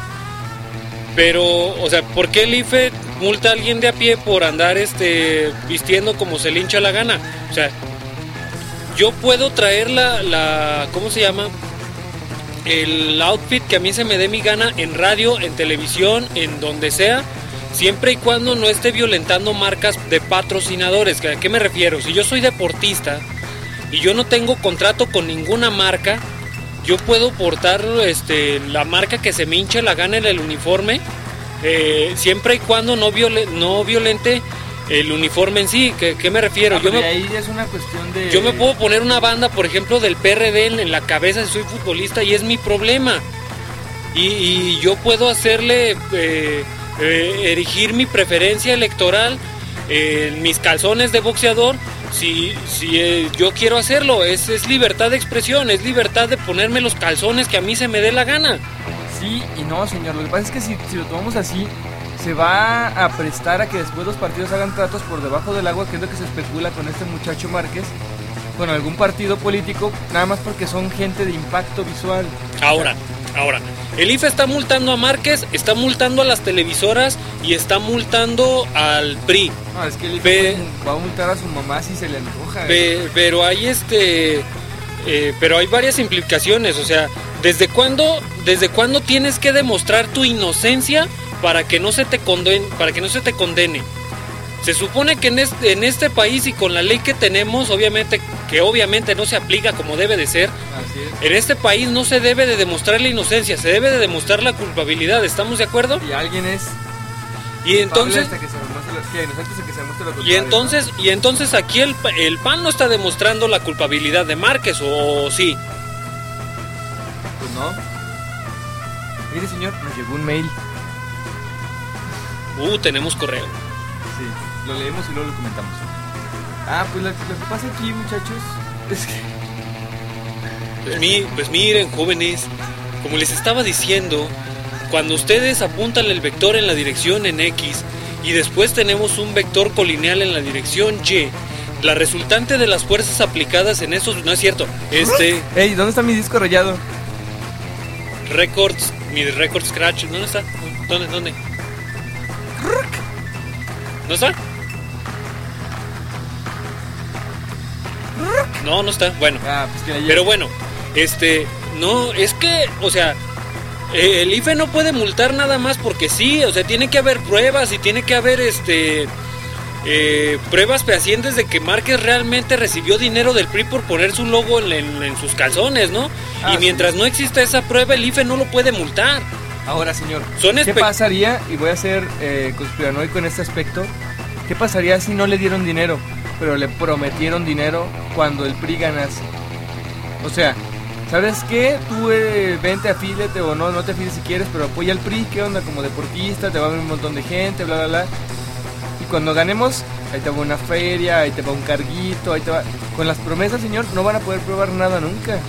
o sea, ¿por qué el IFE multa a alguien de a pie por andar vistiendo como se le hincha la gana? O sea, yo puedo traer ¿cómo se llama? El outfit que a mí se me dé mi gana en radio, en televisión, en donde sea, siempre y cuando no esté violentando marcas de patrocinadores. ¿A qué me refiero? Si yo soy deportista y yo no tengo contrato con ninguna marca, yo puedo portar la marca que se me hinche la gana en el uniforme, siempre y cuando no violente el uniforme en sí. ¿Qué me refiero? Ahí es una cuestión de... Yo me puedo poner una banda, por ejemplo, del PRD en la cabeza si soy futbolista y es mi problema. Y yo puedo hacerle... erigir mi preferencia electoral en mis calzones de boxeador si yo quiero hacerlo. Es libertad de expresión, es libertad de ponerme los calzones que a mí se me dé la gana. Sí y no, señor, lo que pasa es que si lo tomamos así, se va a prestar a que después los partidos hagan tratos por debajo del agua, que es lo que se especula con este muchacho Márquez, con algún partido político, nada más porque son gente de impacto visual. Ahora, el IFE está multando a Márquez, está multando a las televisoras y está multando al PRI. No, es que el IFE va a multar a su mamá si se le antoja. Pero hay pero hay varias implicaciones, o sea, ¿desde cuándo tienes que demostrar tu inocencia para que no se te condene? Se supone que en este país y con la ley que tenemos, obviamente no se aplica como debe de ser. Así es. En este país no se debe de demostrar la inocencia, se debe de demostrar la culpabilidad. ¿Estamos de acuerdo? Y alguien es... Y entonces... Hasta que se demuestre lo contrario, y entonces aquí el PAN no está demostrando la culpabilidad de Márquez, ¿o sí? Pues no. Mire, señor, nos llegó un mail. Tenemos correo. Sí, lo leemos y luego lo comentamos. Pues lo que pasa aquí, muchachos, es que... Pues miren, jóvenes, como les estaba diciendo, cuando ustedes apuntan el vector en la dirección en X y después tenemos un vector colineal en la dirección Y, la resultante de las fuerzas aplicadas en esos... No es cierto, Ey, ¿dónde está mi disco rayado? Mi record scratch, ¿dónde está? ¿Dónde? ¿No está? No está. Bueno. Pero bueno, no, es que, o sea, el IFE no puede multar nada más porque sí, o sea, tiene que haber pruebas y tiene que haber pruebas fehacientes de que Márquez realmente recibió dinero del PRI por poner su logo en sus calzones, ¿no? Y mientras no exista esa prueba, el IFE no lo puede multar. Ahora, señor, ¿qué pasaría? Y voy a ser conspiranoico en este aspecto. ¿Qué pasaría si no le dieron dinero? pero le prometieron dinero cuando el PRI ganase. O sea, ¿sabes qué? Tú vente, afíliate o no te afílies si quieres, pero apoya al PRI, ¿qué onda? Como deportista, te va a ver un montón de gente, bla, bla, bla. Y cuando ganemos, ahí te va una feria, ahí te va un carguito, ahí te va... Con las promesas, señor, no van a poder probar nada nunca.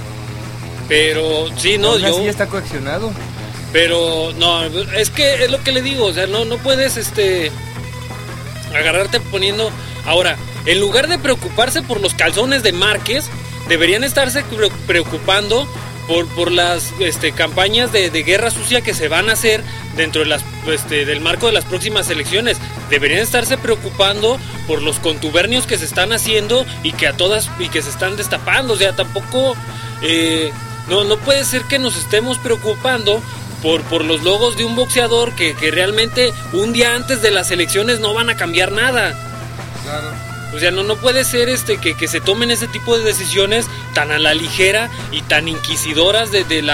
Pero, sí, no, yo... Así está coaccionado. Pero, no, es que es lo que le digo, o sea, no puedes, agarrarte poniendo... Ahora, en lugar de preocuparse por los calzones de Márquez, deberían estarse preocupando por las campañas de guerra sucia que se van a hacer dentro de del marco de las próximas elecciones. Deberían estarse preocupando por los contubernios que se están haciendo y que se están destapando. O sea, tampoco no puede ser que nos estemos preocupando por los logos de un boxeador que realmente un día antes de las elecciones no van a cambiar nada. Claro. O sea, no puede ser que se tomen ese tipo de decisiones tan a la ligera y tan inquisidoras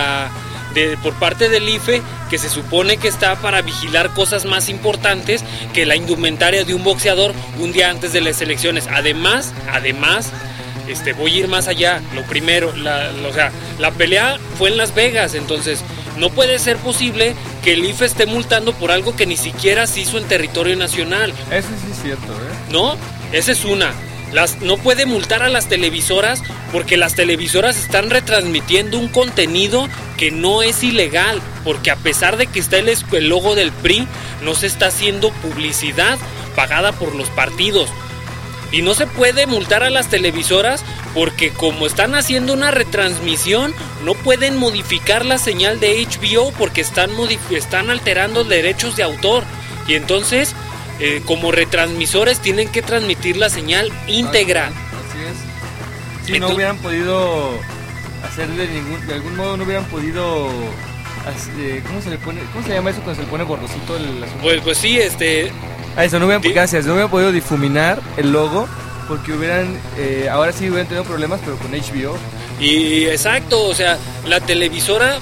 por parte del IFE, que se supone que está para vigilar cosas más importantes que la indumentaria de un boxeador un día antes de las elecciones. Además, voy a ir más allá. Lo primero, la pelea fue en Las Vegas, entonces no puede ser posible que el IFE esté multando por algo que ni siquiera se hizo en territorio nacional. Eso sí es cierto, ¿eh? ¿No? Esa es una. No puede multar a las televisoras porque las televisoras están retransmitiendo un contenido que no es ilegal, porque a pesar de que está el logo del PRI, no se está haciendo publicidad pagada por los partidos. Y no se puede multar a las televisoras porque como están haciendo una retransmisión, no pueden modificar la señal de HBO porque están alterando derechos de autor. Y entonces... como retransmisores tienen que transmitir la señal íntegra. Así es. Si no hubieran podido hacer de algún modo no hubieran podido ¿cómo se llama eso cuando se le pone bordocito el asunto? Pues sí, eso no hubieran podido difuminar el logo porque ahora sí hubieran tenido problemas, pero con HBO. Y exacto, o sea, la televisora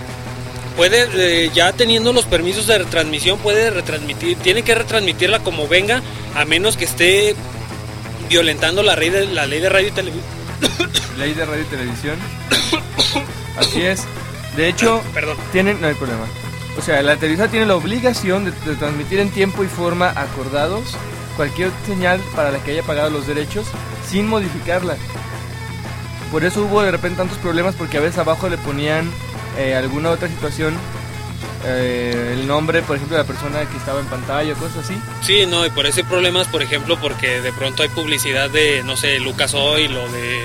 puede, ya teniendo los permisos de retransmisión, puede retransmitir, tiene que retransmitirla como venga, a menos que esté violentando la ley de radio y televisión. Ley de radio y televisión. Así es. De hecho, no hay problema. O sea, la televisora tiene la obligación de transmitir en tiempo y forma acordados cualquier señal para la que haya pagado los derechos sin modificarla. Por eso hubo de repente tantos problemas, porque a veces abajo le ponían alguna otra situación, el nombre, por ejemplo, de la persona que estaba en pantalla o cosas así. Sí, no, y por eso hay problemas, por ejemplo, porque de pronto hay publicidad de, no sé, Lucas Oil o de,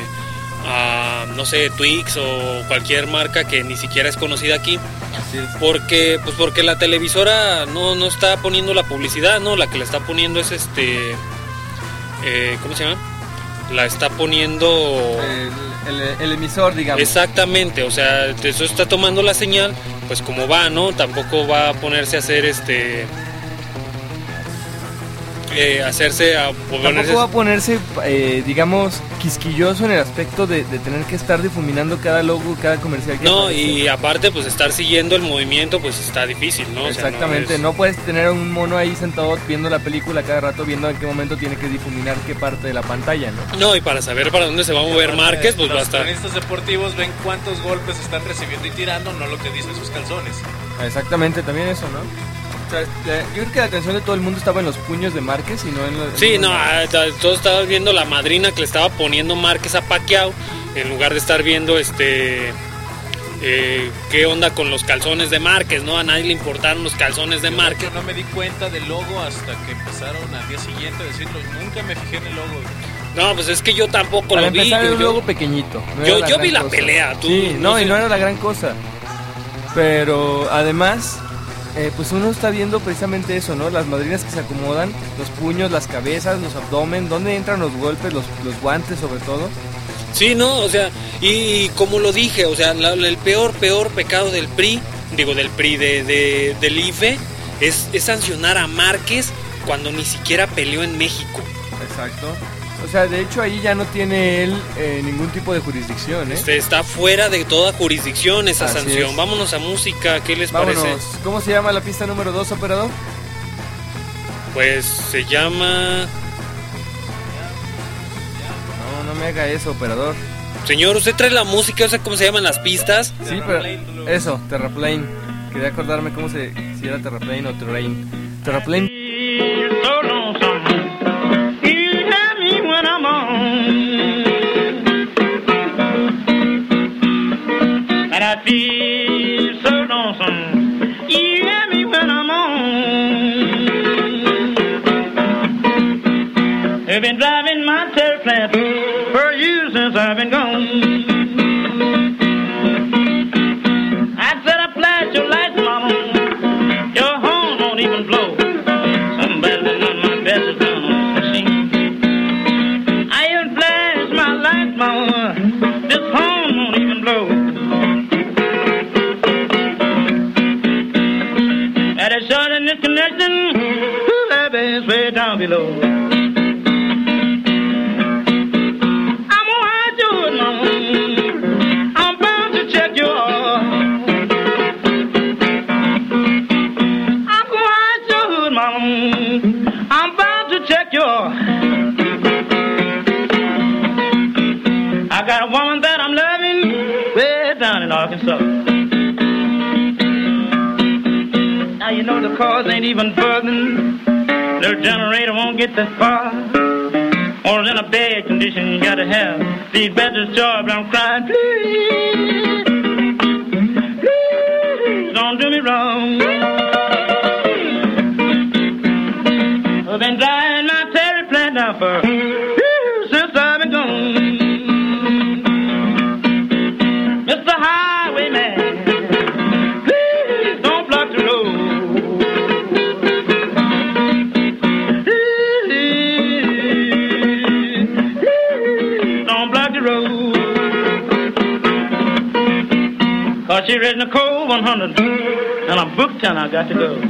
no sé, Twix o cualquier marca que ni siquiera es conocida aquí. Así es. Porque la televisora no está poniendo la publicidad, ¿no? La que la está poniendo es ¿cómo se llama? La está poniendo... El emisor, digamos. Exactamente, o sea, eso está tomando la señal, pues como va, ¿no? Tampoco va a ponerse a hacer Tampoco va a ponerse, digamos, quisquilloso en el aspecto de tener que estar difuminando cada logo, cada comercial que no, aparece. Y aparte, pues estar siguiendo el movimiento, pues está difícil, ¿no? Exactamente, o sea, no puedes tener un mono ahí sentado viendo la película cada rato, viendo en qué momento tiene que difuminar qué parte de la pantalla, ¿no? No, y para saber para dónde se va a mover Márquez, pues va a estar... Los cronistas deportivos ven cuántos golpes están recibiendo y tirando, no lo que dicen sus calzones. Exactamente, también eso, ¿no? O sea, yo creo que la atención de todo el mundo estaba en los puños de Márquez y no en los... Sí, no, todos estaban viendo la madrina que le estaba poniendo Márquez a Pacquiao, en lugar de estar viendo qué onda con los calzones de Márquez, ¿no? A nadie le importaron los calzones de Márquez. Yo no me di cuenta del logo hasta que empezaron al día siguiente a decirlo. Nunca me fijé en el logo. No, pues es que yo tampoco Para lo vi. Era un logo pequeñito. No yo vi la pelea, tú. Sí, no, y no era la gran cosa. Pero además... pues uno está viendo precisamente eso, ¿no? Las madrinas que se acomodan, los puños, las cabezas, los abdomen, dónde entran los golpes, los guantes sobre todo. Sí, no, o sea, y como lo dije, o sea, el peor pecado del PRI, del IFE, es sancionar a Márquez cuando ni siquiera peleó en México. Exacto. O sea, de hecho ahí ya no tiene él ningún tipo de jurisdicción, ¿eh? Está fuera de toda jurisdicción esa Así sanción. Es. Vámonos a música, ¿qué les Vámonos. parece? ¿Cómo se llama la pista número 2, operador? Pues se llama... me haga eso, operador. Señor, usted trae la música, o sea, ¿cómo se llaman las pistas? Sí, pero eso, Terraplane. Quería acordarme si era Terraplane o Terrain. Terraplane. And I feel so lonesome. You hear me when I'm on. I've been driving my tail plant for you since I've been gone. I said I flashed your lights, mama. Your horn won't even blow. Somebody that run my best is down on this machine. I even flashed my lights, mama. This horn won't even blow. At a short in this connection, that bass way down below. I got a woman that I'm loving way down in Arkansas. Now you know the cars ain't even buzzing. Their generator won't get that far. Or in a bad condition you gotta have these better jobs. I'm crying, please, please don't do me wrong. I've been driving my terry plant down for since I've been gone. Mr. Highwayman, please don't block the road. Please don't block the road. 'Cause she read Nicole 100 and I'm booked and I got to go.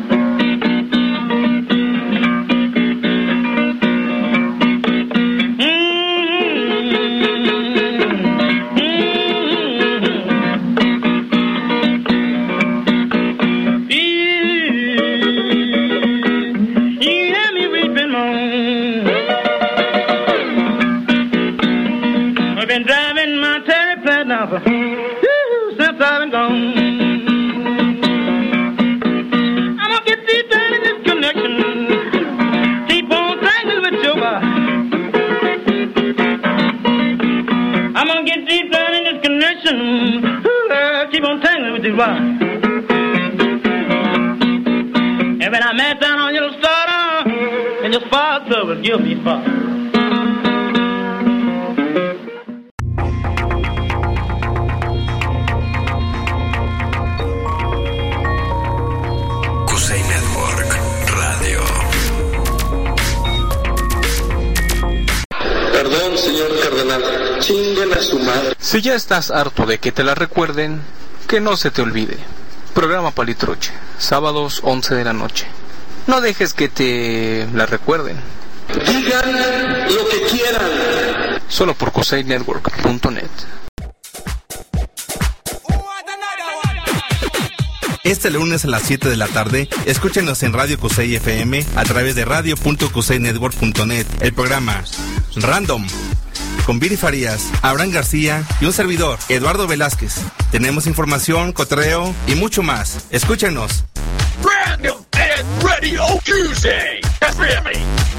Since I've been gone, I'm gonna get deep down in this connection. Keep on tangling with your wife. I'm gonna get deep down in this connection. Keep on tangling with your wife. And when I met down on your starter, and your spark plug will give me spark. Perdón, señor cardenal, chinguen a su madre. Si ya estás harto de que te la recuerden, que no se te olvide. Programa Palitroche, sábados 11 de la noche. No dejes que te la recuerden. Digan lo que quieran. Solo por CuseyNetwork.net. Este lunes a las 7 de la tarde, escúchenos en Radio Cusey FM a través de radio.cuseynetwork.net. El programa Random, con Viri Farías, Abraham García y un servidor, Eduardo Velázquez. Tenemos información, cotorreo y mucho más. Escúchenos. Random and Radio Cusey FM.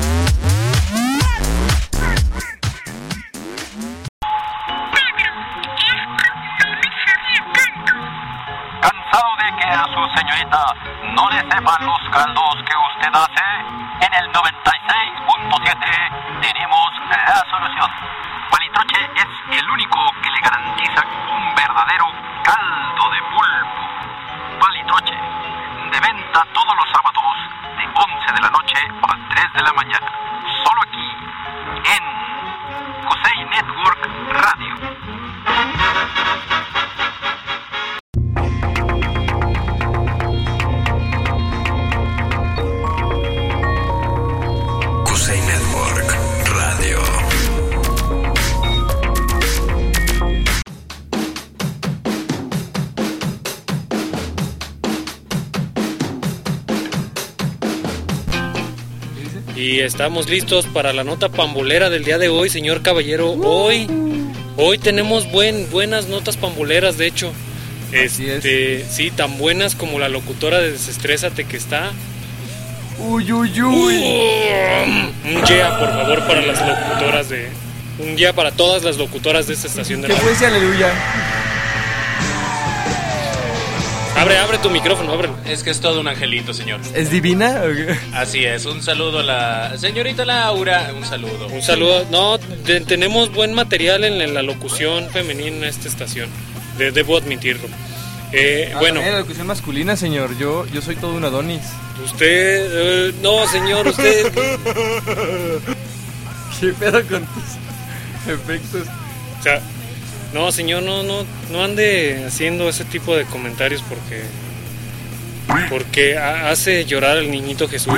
¿Cansado de que a su señorita no le sepan los caldos que usted hace? En el 96.7 tenemos la solución. Palitroche es el único que le garantiza un verdadero caldo de pulpo. Palitroche, de venta todos los sábados de 11 de la noche a 3 de la mañana. Solo aquí, en Cusey Network Radio. y estamos listos para la nota pambolera del día de hoy, señor caballero. Hoy tenemos buenas notas pamboleras, de hecho. Sí, tan buenas como la locutora de Desestrésate que está. Uy. Un yeah, por favor, para las locutoras un día para todas las locutoras de esta estación de radio. ¿Qué fue ese aleluya? Abre tu micrófono, ábrelo. Es que es todo un angelito, señor. ¿Es divina? Así es, un saludo a la señorita Laura, un saludo. Un saludo. No, tenemos buen material en la locución femenina en esta estación. Debo admitirlo. Bueno. La locución masculina, señor. Yo soy todo un Adonis. Usted, no, señor, usted. ¿Qué pedo con tus efectos? O sea, no, señor, no ande haciendo ese tipo de comentarios porque hace llorar al niñito Jesús.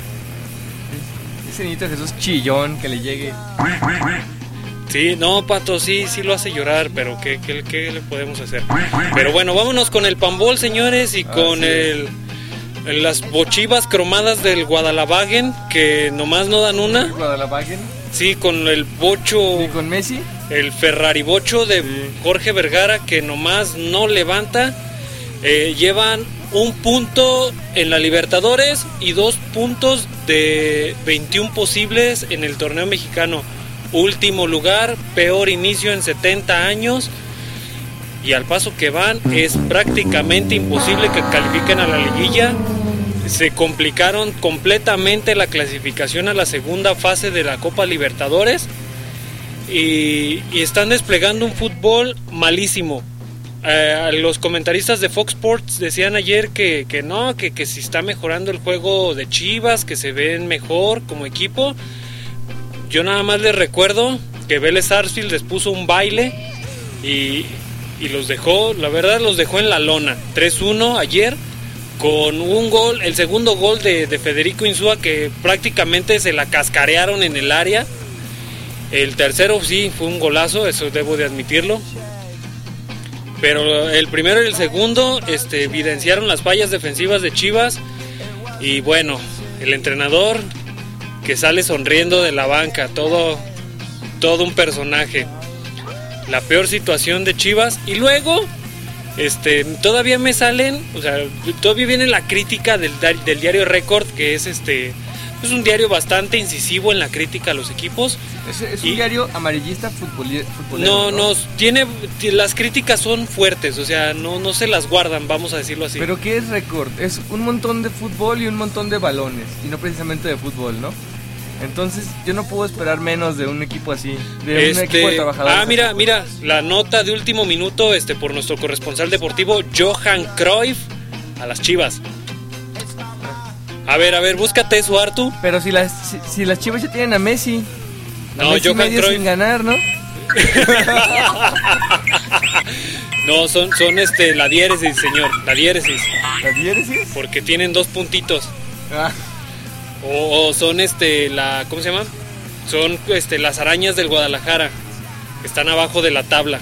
Ese niñito Jesús chillón que le llegue. Sí, no, Pato, sí lo hace llorar, pero ¿qué le podemos hacer? Pero bueno, vámonos con el pambol, señores, y con las bochivas cromadas del Guadalavagen, que nomás no dan una. ¿Guadalavagen? Sí, con el bocho. ¿Y con Messi? El Ferrari bocho de Jorge Vergara, que nomás no levanta. Llevan 1 punto en la Libertadores y 2 puntos de 21 posibles en el torneo mexicano. Último lugar, peor inicio en 70 años. Y al paso que van, es prácticamente imposible que califiquen a la liguilla. Se complicaron completamente la clasificación a la segunda fase de la Copa Libertadores. Y están desplegando un fútbol malísimo. Los comentaristas de Fox Sports decían ayer que si está mejorando el juego de Chivas, que se ven mejor como equipo. Yo nada más les recuerdo que Vélez Sarsfield les puso un baile y los dejó, la verdad los dejó en la lona. 3-1 ayer con un gol, el segundo gol de Federico Insúa, que prácticamente se la cascarearon en el área. El tercero sí fue un golazo, eso debo de admitirlo. Pero el primero y el segundo evidenciaron las fallas defensivas de Chivas. Y bueno, el entrenador que sale sonriendo de la banca, todo un personaje. La peor situación de Chivas. Y luego todavía me salen, o sea, todavía viene la crítica del diario Record, que es un diario bastante incisivo en la crítica a los equipos. Es un diario amarillista futbolero. No, las críticas son fuertes, o sea, no se las guardan, vamos a decirlo así. Pero ¿qué es Record? Es un montón de fútbol y un montón de balones, y no precisamente de fútbol, ¿no? Entonces yo no puedo esperar menos de un equipo así, de un equipo de trabajadores. Mira, la nota de último minuto por nuestro corresponsal deportivo Johan Cruyff a las Chivas. A ver, búscate eso, Artu. Pero si las Chivas ya tienen a Messi. No, Johan Cruyff sin ganar, ¿no? No, son la diéresis, señor, la diéresis. ¿La diéresis? Porque tienen 2 puntitos. O son ¿cómo se llama? Son las arañas del Guadalajara, que están abajo de la tabla.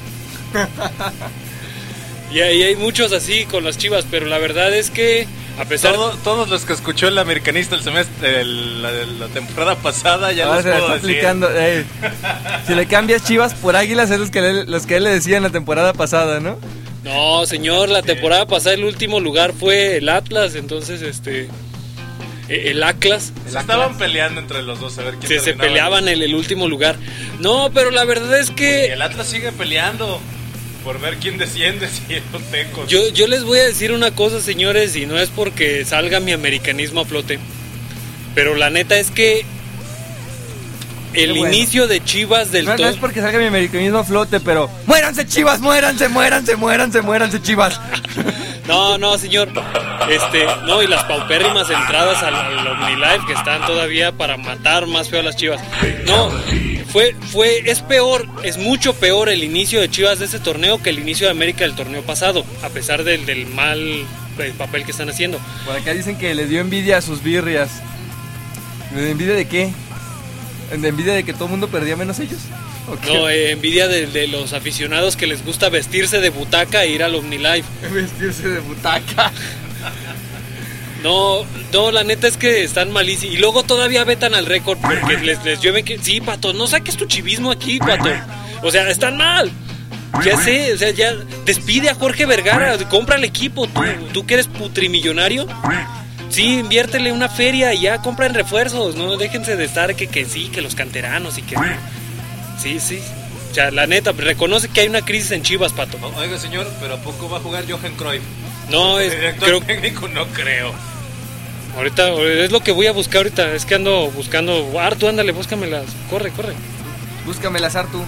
Y hay muchos así con las Chivas, pero la verdad es que a pesar todos los que escuchó el americanista el semestre la temporada pasada ya les puedo decir. Si le cambias Chivas por Águilas, es los que él le decía en la temporada pasada, ¿no? No, señor, la temporada pasada el último lugar fue el Atlas, entonces el Atlas. Se estaban peleando entre los dos a ver quién se peleaban en el último lugar. No, pero la verdad es que el Atlas sigue peleando por ver quién desciende, si los tecos. Yo les voy a decir una cosa, señores, y no es porque salga mi americanismo a flote, pero la neta es que el inicio de Chivas del no es porque salga mi americanismo a flote, pero ¡muéranse, Chivas! ¡Muéranse Chivas! No, señor. No, y las paupérrimas entradas al OmniLife que están todavía para matar más feo a las Chivas. No, es peor, es mucho peor el inicio de Chivas de este torneo que el inicio de América del torneo pasado, a pesar del mal papel que están haciendo. Por acá dicen que les dio envidia a sus birrias. ¿Envidia de qué? ¿Envidia de que todo el mundo perdía menos ellos? No, envidia de los aficionados que les gusta vestirse de butaca e ir al OmniLife. Vestirse de butaca. No, la neta es que están malísimos. Y luego todavía vetan al récord porque les llueven que... Sí, Pato, no saques tu chivismo aquí, Pato. O sea, están mal. Ya sé, o sea, ya despide a Jorge Vergara, compra el equipo. Tú que eres putrimillonario. Sí, inviértele una feria y ya compran refuerzos. No déjense de estar que sí, que los canteranos y que... Sí. O sea, la neta, reconoce que hay una crisis en Chivas, Pato. Oiga, señor, ¿pero a poco va a jugar Johan Cruyff? No, creo técnico, no creo. Ahorita es lo que voy a buscar ahorita. Es que ando buscando. Artu, ándale, búscamelas. Corre. Búscamelas, Artu.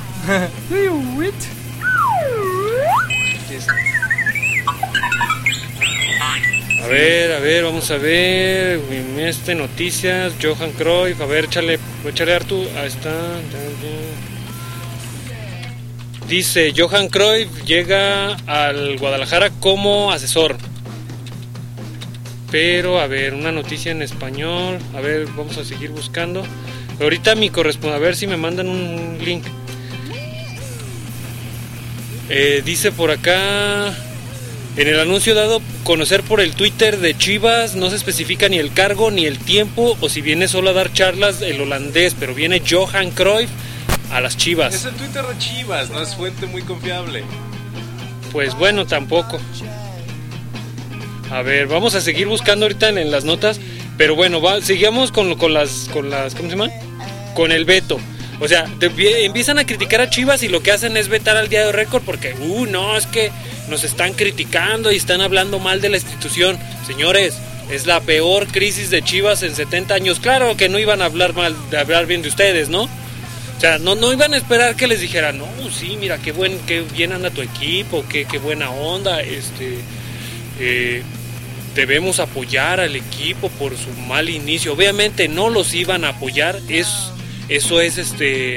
A ver, vamos a ver. Noticias, Johan Cruyff. A ver, échale Artu. Ahí está. Dice, Johan Cruyff llega al Guadalajara como asesor. Pero, a ver, una noticia en español. A ver, vamos a seguir buscando. Ahorita mi corresponde, a ver si me mandan un link. Dice por acá, en el anuncio dado a conocer por el Twitter de Chivas, no se especifica ni el cargo ni el tiempo, o si viene solo a dar charlas el holandés, pero viene Johan Cruyff a las Chivas. Es el Twitter de Chivas, no es fuente muy confiable. Pues bueno, tampoco. A ver, vamos a seguir buscando ahorita en las notas, pero bueno, sigamos con las ¿cómo se llama? Con el veto. O sea, empiezan a criticar a Chivas y lo que hacen es vetar al Diario Récord porque, no, es que nos están criticando y están hablando mal de la institución. Señores, es la peor crisis de Chivas en 70 años. Claro que no iban a hablar bien de ustedes, ¿no? O sea, no iban a esperar que les dijeran, no, sí, mira, qué bien anda tu equipo, qué buena onda, debemos apoyar al equipo por su mal inicio. Obviamente no los iban a apoyar, eso es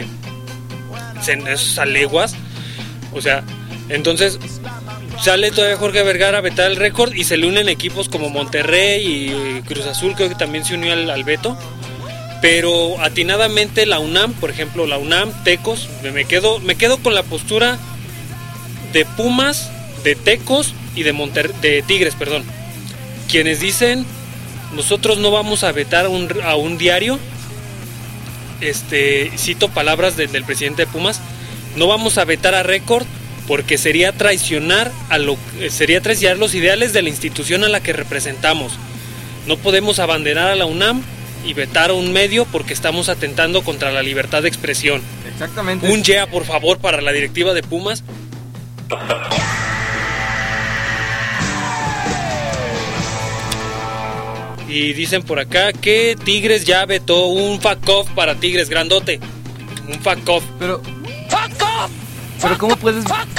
a leguas. O sea, entonces sale todavía Jorge Vergara a vetar el récord y se le unen equipos como Monterrey y Cruz Azul, creo que también se unió al veto. Pero atinadamente la UNAM, por ejemplo, la UNAM, Tecos, me quedo con la postura de Pumas, de Tecos y de Tigres, perdón. Quienes dicen, nosotros no vamos a vetar a un diario, cito palabras del presidente de Pumas, no vamos a vetar a Récord porque sería traicionar los ideales de la institución a la que representamos. No podemos abanderar a la UNAM y vetar a un medio porque estamos atentando contra la libertad de expresión. Exactamente. Un yeah, por favor, para la directiva de Pumas. Y dicen por acá que Tigres ya vetó un fuck off para Tigres, grandote. Un fuck off. Pero ¿cómo puedes?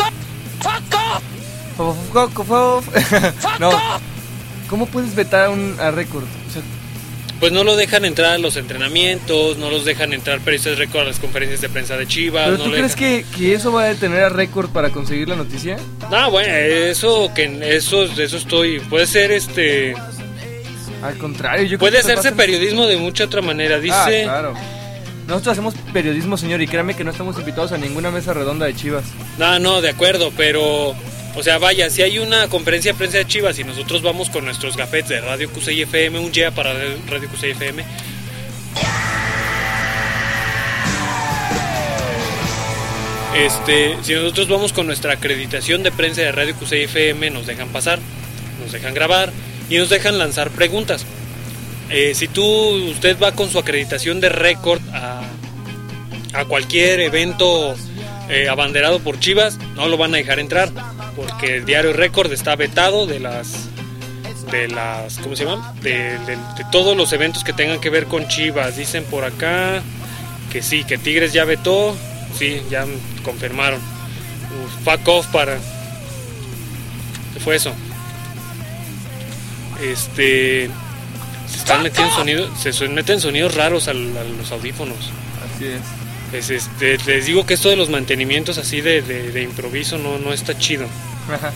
No. ¿Cómo puedes vetar a Récord? O sea, pues no lo dejan entrar a los entrenamientos, no los dejan entrar periodistas de Récord a las conferencias de prensa de Chivas. ¿Pero tú crees que eso va a detener a Récord para conseguir la noticia? No, bueno, eso estoy. Puede ser Al contrario, yo puede hacerse periodismo de mucha otra manera, dice. Claro. Nosotros hacemos periodismo, señor, y créame que no estamos invitados a ninguna mesa redonda de Chivas. No, de acuerdo, pero, o sea, vaya, si hay una conferencia de prensa de Chivas y nosotros vamos con nuestros gafetes de Radio QC FM, un día para Radio QC FM. Si nosotros vamos con nuestra acreditación de prensa de Radio QC FM, nos dejan pasar, nos dejan grabar y nos dejan lanzar preguntas. Si usted va con su acreditación de Récord a cualquier evento abanderado por Chivas, no lo van a dejar entrar porque el Diario Récord está vetado de las ¿cómo se llama? De todos los eventos que tengan que ver con Chivas. Dicen por acá que sí, que Tigres ya vetó, sí, ya confirmaron. Fuck off para... ¿Qué fue eso? Se están metiendo sonidos, se meten sonidos raros a los audífonos. Así es. Pues les digo que esto de los mantenimientos así de improviso no está chido. Ajá.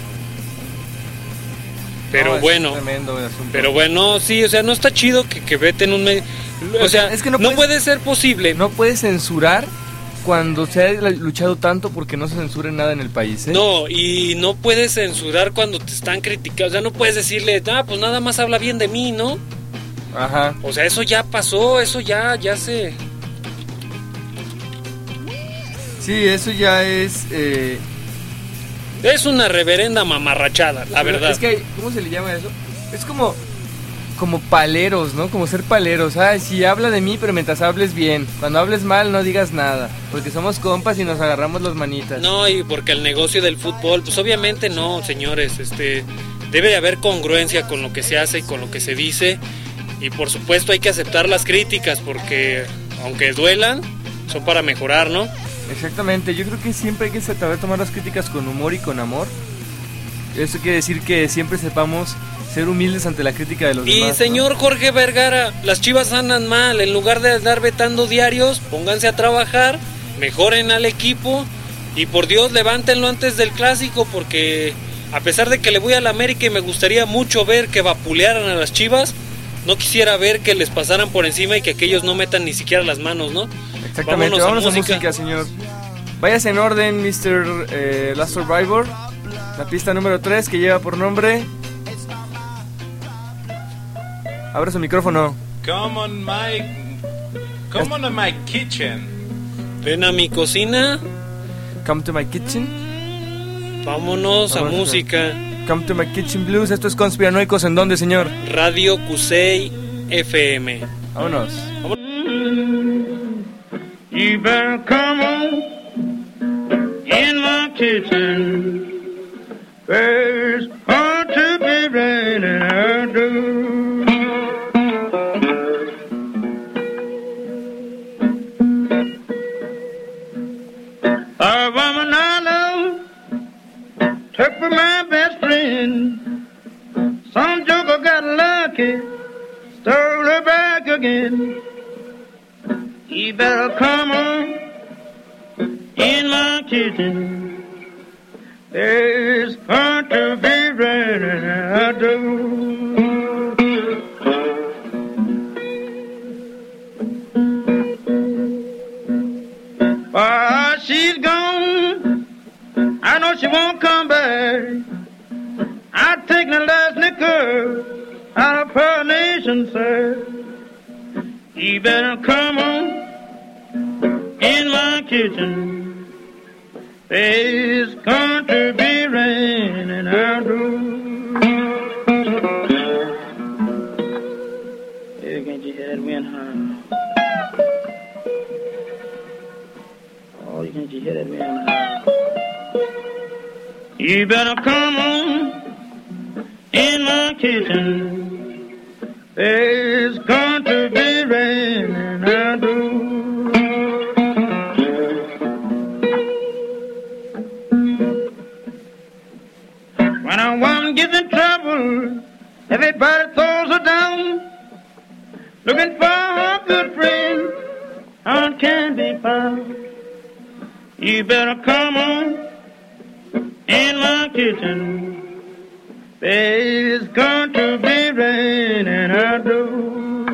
Pero bueno, pero bueno, sí, o sea, no está chido que veten un medio. O sea, es que no puede ser posible. No puedes censurar cuando se ha luchado tanto porque no se censure nada en el país, ¿eh? No, y no puedes censurar cuando te están criticando. O sea, no puedes decirle, pues nada más habla bien de mí, ¿no? Ajá. O sea, eso ya pasó, eso ya se... Sí, eso ya es... Es una reverenda mamarrachada, la verdad. Es que, ¿cómo se le llama eso? Es como paleros, ¿no? Como ser paleros. Ay, sí, habla de mí, pero mientras hables bien. Cuando hables mal, no digas nada. Porque somos compas y nos agarramos las manitas. No, y porque el negocio del fútbol, pues obviamente no, señores. Debe de haber congruencia con lo que se hace y con lo que se dice. Y por supuesto hay que aceptar las críticas, porque aunque duelan, son para mejorar, ¿no? Exactamente, yo creo que siempre hay que saber tomar las críticas con humor y con amor. Eso quiere decir que siempre sepamos ser humildes ante la crítica de los demás. Y señor, ¿no? Jorge Vergara, las Chivas andan mal. En lugar de andar vetando diarios, pónganse a trabajar, mejoren al equipo y por Dios levántenlo antes del clásico, porque a pesar de que le voy a la América y me gustaría mucho ver que vapulearan a las Chivas, no quisiera ver que les pasaran por encima y que aquellos no metan ni siquiera las manos, ¿no? Exactamente, vámonos a música, señor. Váyase en orden, Mr. Last Survivor. La pista número 3 que lleva por nombre... Abra su micrófono. Come on to my kitchen. Ven a mi cocina. Come to my kitchen. Vámonos a música. Come to my kitchen blues. Esto es Conspiranoicos. ¿En dónde, señor? Radio Cusey FM. Vámonos. You better come on in my kitchen. There's hard to be raining out do. A woman I love took for my best friend. Some joker got lucky, stole her back again. You better come on in my kitchen. There's going to be raining out do. While she's gone, I know she won't come back. I've taken the last nickel out of her nation, sir. You better come on in my kitchen. It's going to be raining out do. Hey, can't you hear that wind, huh? Oh, can't you hear that wind, huh? You better come on in my kitchen. It's going to be raining out do. When a woman gets in trouble, everybody throws her down. Looking for her good friend, how can be found? You better come on in my kitchen. It's going to be raining out do.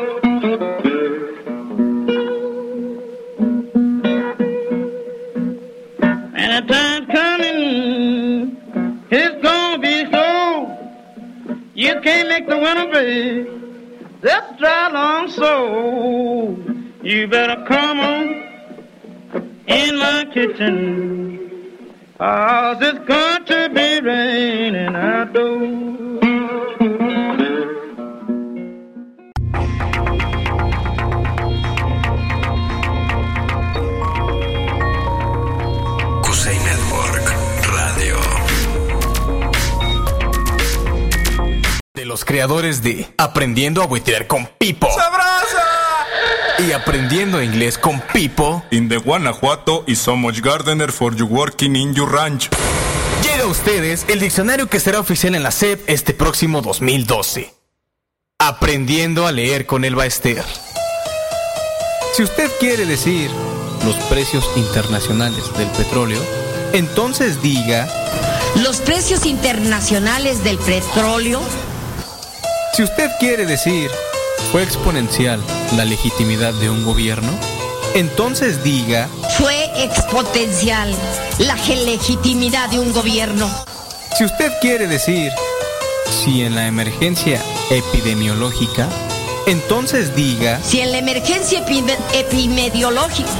And the time's coming, it's gonna be slow. You can't make the winter break, just dry long so. You better come on in my kitchen. 'Cause it's going to be raining out do. Cusey Network Radio. De los creadores de Aprendiendo a Buitrear con Pipo. ¡Sabroso! Y Aprendiendo Inglés con Pipo. In the Guanajuato is so much gardener for you working in your ranch. Llega a ustedes el diccionario que será oficial en la SEP este próximo 2012. Aprendiendo a leer con el Baester. Si usted quiere decir los precios internacionales del petróleo, entonces diga los precios internacionales del petróleo. Si usted quiere decir fue exponencial la legitimidad de un gobierno, entonces diga: fue exponencial la legitimidad de un gobierno. Si usted quiere decir si en la emergencia epidemiológica, entonces diga: si en la emergencia epidemiológica.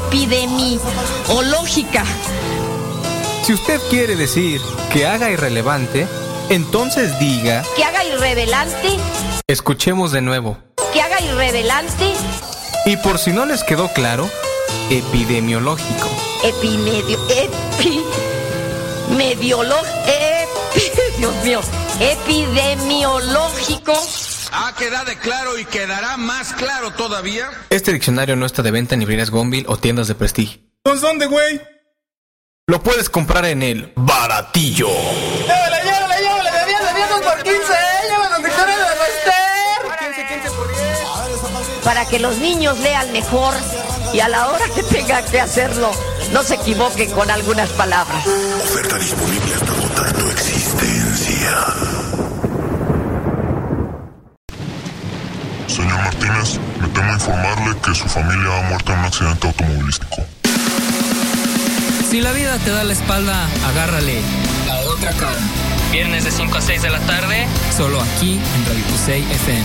Si usted quiere decir que haga irrelevante, entonces diga: que haga irrelevante. Escuchemos de nuevo: que haga irrelevante. Y por si no les quedó claro, epidemiológico. Dios mío, epidemiológico. Ha quedado claro y quedará más claro todavía. Este diccionario no está de venta en librerías Gonville o tiendas de prestigio. ¿Pues dónde, güey? Lo puedes comprar en el Baratillo. ¡Llévale! ¡Bebiendo por 15! ¡Llévale los diccionarios de Wester! 15 por 10. Para que los niños lean mejor y a la hora que tengan que hacerlo, no se equivoquen con algunas palabras. Oferta disponible hasta agotar tu existencia. Señor Martínez, me temo informarle que su familia ha muerto en un accidente automovilístico. Si la vida te da la espalda, agárrale la otra cara. Viernes de 5 a 6 de la tarde, solo aquí en Radio Cusey FM.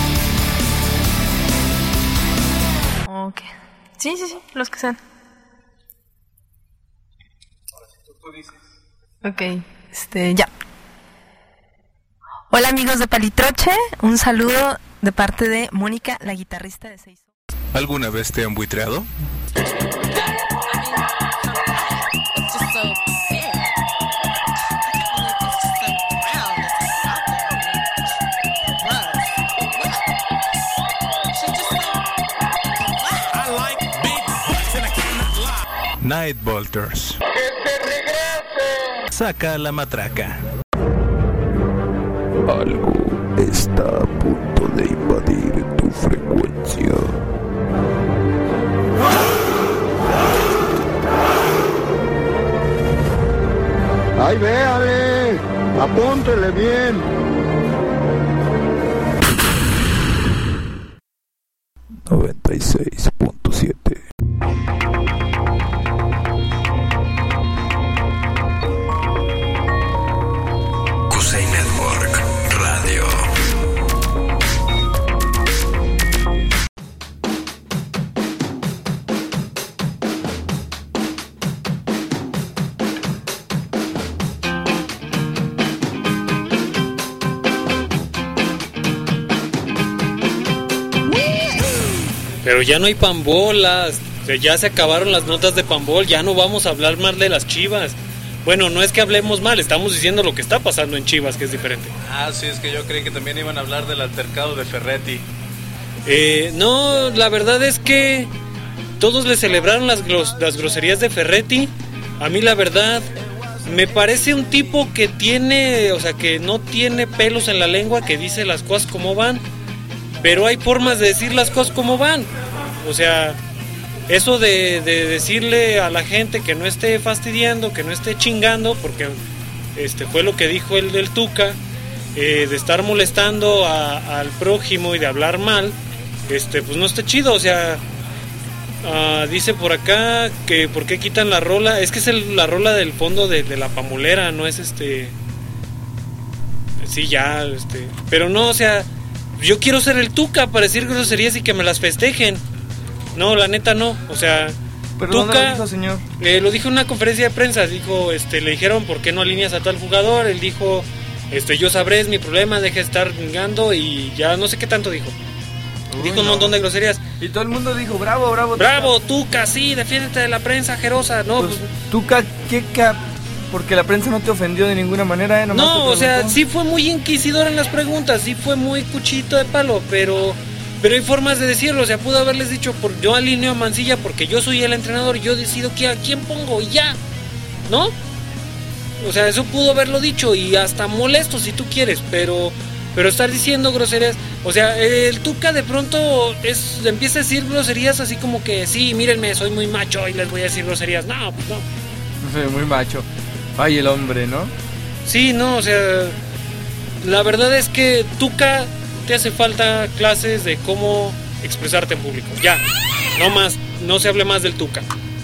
Ok. Sí, los que sean. Ok, ya. Hola amigos de Palitroche, un saludo de parte de Mónica, la guitarrista de 6. ¿Alguna vez te han buitreado? Night Bolters. Saca la matraca. Algo está a punto de invadir tu frecuencia. ¡Ay, véale! ¡Apúntele bien! 96.7. Cusey Network Radio. Pero ya no hay pambolas, ya se acabaron las notas de pambol, ya no vamos a hablar mal de las Chivas. Bueno, no es que hablemos mal, estamos diciendo lo que está pasando en Chivas, que es diferente. Ah, sí, es que yo creí que también iban a hablar del altercado de Ferretti. No, la verdad es que todos le celebraron las groserías de Ferretti. A mí la verdad me parece un tipo que tiene, o sea, que no tiene pelos en la lengua, que dice las cosas como van. Pero hay formas de decir las cosas como van. O sea, eso de decirle a la gente que no esté fastidiando, que no esté chingando, porque fue lo que dijo el del Tuca, de estar molestando al prójimo y de hablar mal, pues no está chido. O sea, dice por acá que por qué quitan la rola. Es que es la rola del fondo de la pamolera, no es sí, ya, pero no, o sea, yo quiero ser el Tuca para decir groserías y que me las festejen. No, la neta no, o sea, ¿pero Tuca, dónde lo dijo, señor? Lo dijo en una conferencia de prensa, dijo, le dijeron ¿por qué no alineas a tal jugador? Él dijo, yo sabré, es mi problema, deja de estar vengando, y ya no sé qué tanto dijo. Dijo un montón de groserías. Y todo el mundo dijo, bravo, bravo, Tuca. Bravo, Tuca, sí, defiéndete de la prensa ajerosa. No, pues Tuca, porque la prensa no te ofendió de ninguna manera, ¿eh? No, o sea, sí fue muy inquisidor en las preguntas, sí fue muy cuchito de palo, pero hay formas de decirlo. O sea, pudo haberles dicho, yo alineo a Mancilla porque yo soy el entrenador y yo decido a quién pongo y ya, ¿no? O sea, eso pudo haberlo dicho, y hasta molesto si tú quieres, pero estar diciendo groserías, o sea, el Tuca de pronto empieza a decir groserías así como que, sí, mírenme, soy muy macho y les voy a decir groserías. No, pues no. Soy muy macho. Ay, el hombre, ¿no? Sí, no, o sea, la verdad es que Tuca, te hace falta clases de cómo expresarte en público. Ya, no más. no se hable más del Tuca.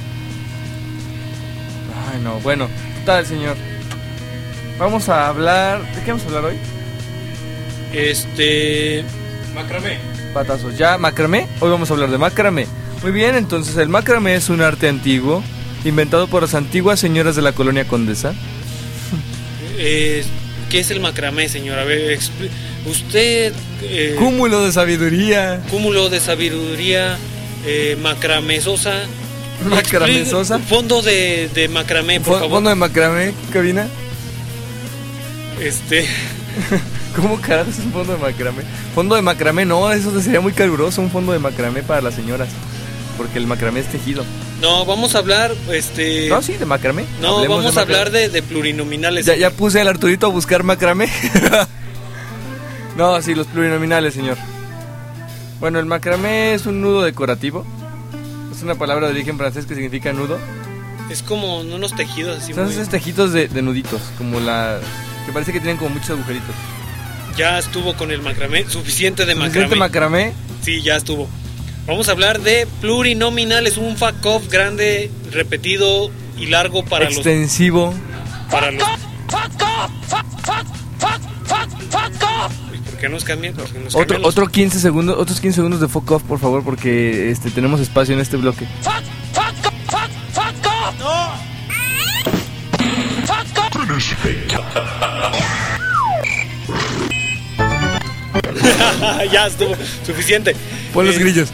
Ay, no, bueno, ¿qué tal, señor? Vamos a hablar... ¿De qué vamos a hablar hoy? Macramé. Patazos, ¿ya? ¿Macramé? Hoy vamos a hablar de macramé. Muy bien, entonces el macramé es un arte antiguo inventado por las antiguas señoras de la colonia Condesa. ¿Qué es el macramé, señor? A ver, usted... Cúmulo de sabiduría. Cúmulo de sabiduría, macramesosa. ¿Macramesosa? Fondo de macramé, por favor. ¿Fondo de macramé, cabina? ¿Cómo carajo es un fondo de macramé? Fondo de macramé, no, eso sería muy caluroso, un fondo de macramé para las señoras. Porque el macramé es tejido. No, vamos a hablar, No, sí, de macramé. No, Hablemos vamos de a hablar de plurinominales. Ya puse al Arturito a buscar macramé. No, sí, los plurinominales, señor. Bueno, el macramé es un nudo decorativo. Es una palabra de origen francés que significa nudo. Es como unos tejidos así. Son esos tejidos de nuditos, como que parece que tienen como muchos agujeritos. Ya estuvo con el macramé, suficiente de macramé. ¿Suficiente macramé? Sí, ya estuvo. Vamos a hablar de plurinominales, un fuck off grande, repetido y largo para extensivo. Para los... ¿Por qué nos cambian? Otros 15 segundos de fuck off, por favor, porque tenemos espacio en este bloque. Ya estuvo, suficiente. Pon los grillos.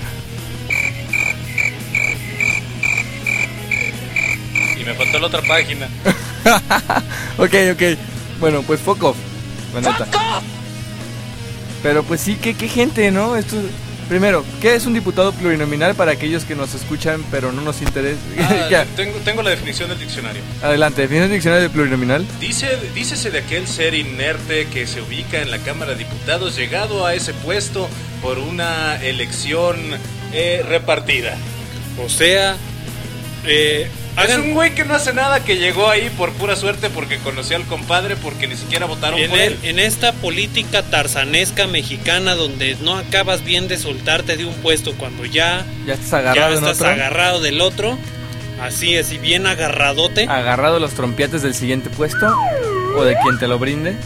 Y me faltó la otra página. Ok. Bueno, pues fuck off, la neta. Pero pues sí, qué gente, ¿no? Primero, ¿qué es un diputado plurinominal para aquellos que nos escuchan pero no nos interesa? Tengo la definición del diccionario. Adelante, definición del diccionario de plurinominal. Dícese de aquel ser inerte que se ubica en la Cámara de Diputados llegado a ese puesto por una elección repartida. O sea, es un güey que no hace nada, que llegó ahí por pura suerte porque conoció al compadre, porque ni siquiera votaron por él. En esta política tarzanesca mexicana donde no acabas bien de soltarte de un puesto cuando ya estás agarrado del otro, así bien agarradote. Agarrado los trompiates del siguiente puesto o de quien te lo brinde.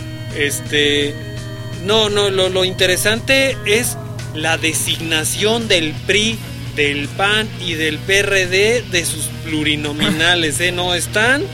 Lo interesante es la designación del PRI, del PAN y del PRD de sus plurinominales, ¿no están?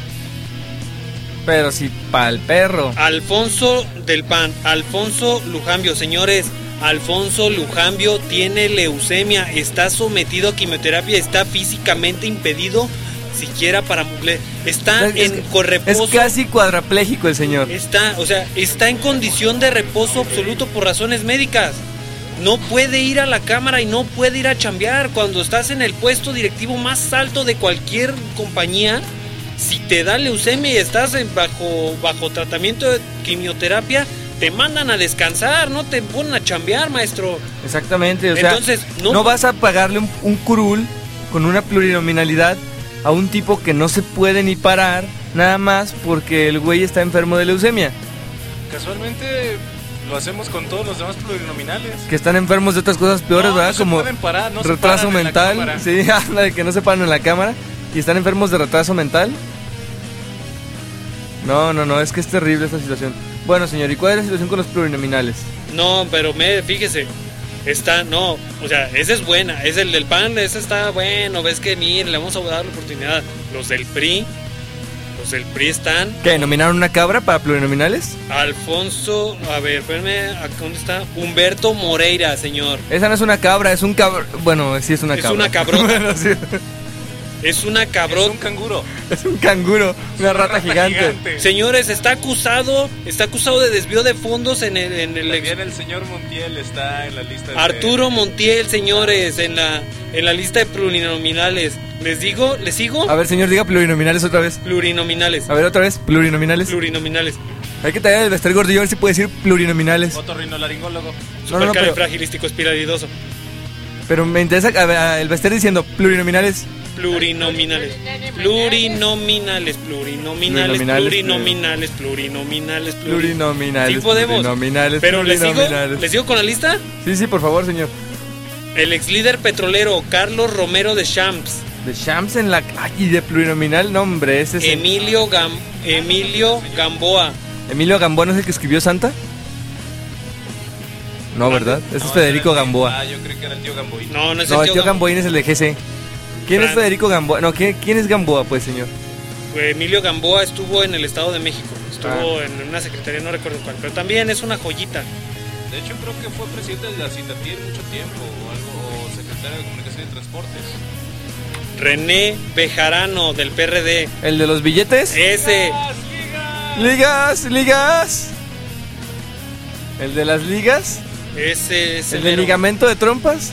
Pero sí, pa'l perro. Alfonso del PAN, Alfonso Lujambio, señores, Alfonso Lujambio tiene leucemia, está sometido a quimioterapia, está físicamente impedido siquiera para... Está en reposo. Es casi cuadrapléjico el señor. Está en condición de reposo absoluto por razones médicas. No puede ir a la cámara y no puede ir a chambear. Cuando estás en el puesto directivo más alto de cualquier compañía, si te da leucemia y estás bajo tratamiento de quimioterapia, te mandan a descansar, no te ponen a chambear, maestro. Exactamente, entonces no vas a pagarle un curul con una plurinominalidad a un tipo que no se puede ni parar, nada más porque el güey está enfermo de leucemia. Casualmente lo hacemos con todos los demás plurinominales. Que están enfermos de otras cosas peores, ¿verdad? Como parar, retraso mental. Sí, de que no se paran en la cámara. Y están enfermos de retraso mental. No, es que es terrible esta situación. Bueno, señor, ¿y cuál es la situación con los plurinominales? No, pero fíjese. Esa es buena. Es el del PAN, ese está bueno. Ves que, miren, le vamos a dar la oportunidad. Los del PRI están... ¿Qué? ¿Nominaron una cabra para plurinominales? Alfonso, a ver, espérame, ¿dónde está? Humberto Moreira, señor. Esa no es una cabra, es un cabra. Bueno, sí es una cabra. Es una cabrota. Bueno, sí. Es una cabrota. Es un canguro. Es un canguro, una rata gigante. Señores, está acusado de desvío de fondos en el También el señor Montiel está en la lista de... Arturo Montiel, señores, en la lista de plurinominales. ¿Les sigo? A ver, señor, diga plurinominales otra vez. Plurinominales. A ver, otra vez, plurinominales. Hay que traer el Bester Gordillo a ver si puede decir plurinominales. Otorrinolaringólogo. Supercalifragilístico espiralidoso. Pero me interesa, a ver, el Bester diciendo plurinominales. Plurinominales. Sí podemos. Plurinominales. Pero ¿les sigo con la lista? Sí, por favor, señor. El ex líder petrolero Carlos Romero de Champs. De Champs en la... Ay, y de plurinominal, no, hombre, ese es... Emilio Gamboa. ¿Emilio Gamboa no es el que escribió Santa? No, ¿verdad? Ese es Federico Gamboa. Ah, yo creí que era el tío Gamboín. No, no es el tío Gamboín, es el de GC. ¿Quién es Federico Gamboa? No, ¿quién es Gamboa, pues, señor? Emilio Gamboa estuvo en el Estado de México. Estuvo en una secretaría, no recuerdo cuál, pero también es una joyita. De hecho, creo que fue presidente de la CINDATIR mucho tiempo, o algo, o secretario de Comunicación y Transportes. René Bejarano, del PRD. ¿El de los billetes? Ese. ¡Ligas! ¿El de las ligas? Ese es ¿El de ligamento de trompas?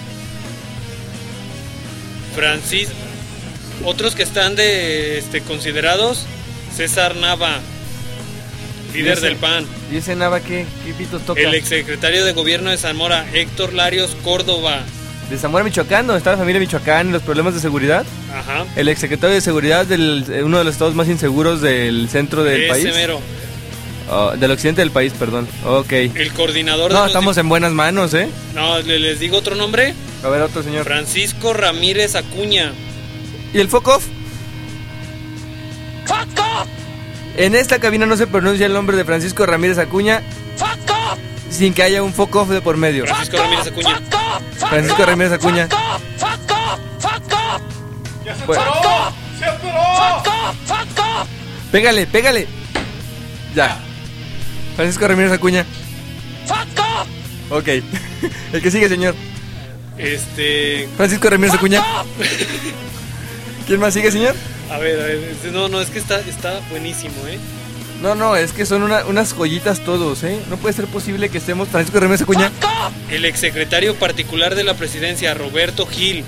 Francisco. Otros que están considerados, César Nava, líder del PAN. ¿Y ese Nava qué pitos toca? El exsecretario de Gobierno de Zamora, Héctor Larios Córdoba. De Zamora, Michoacán, donde está la familia Michoacán y los problemas de seguridad. Ajá. El exsecretario de Seguridad de uno de los estados más inseguros del centro del país. Mero. Del occidente del país, perdón. Ok. El coordinador de... No, estamos en buenas manos, ¿eh? No, ¿les digo otro nombre? A ver, otro señor. Francisco Ramírez Acuña. ¿Y el fuck off? ¡Fuck off! En esta cabina no se pronuncia el nombre de Francisco Ramírez Acuña. ¡Fuck off! Sin que haya un fuck off de por medio. Francisco Ramírez Acuña. Francisco Ramírez Acuña. ¡Fuck off! ¡Fuck off! ¡Ya se paró! ¡Se atoró! ¡Fuck off! ¡Fuck off! Pégale. Ya. Francisco Ramírez Acuña. ¡Fuck off! Ok. El que sigue, señor. Francisco Ramírez Acuña. ¿Quién más sigue, señor? A ver, no, es que está buenísimo, ¿eh? No, es que son unas joyitas todos, ¿eh? No puede ser posible que estemos... Francisco Ramírez Acuña. El exsecretario particular de la presidencia, Roberto Gil.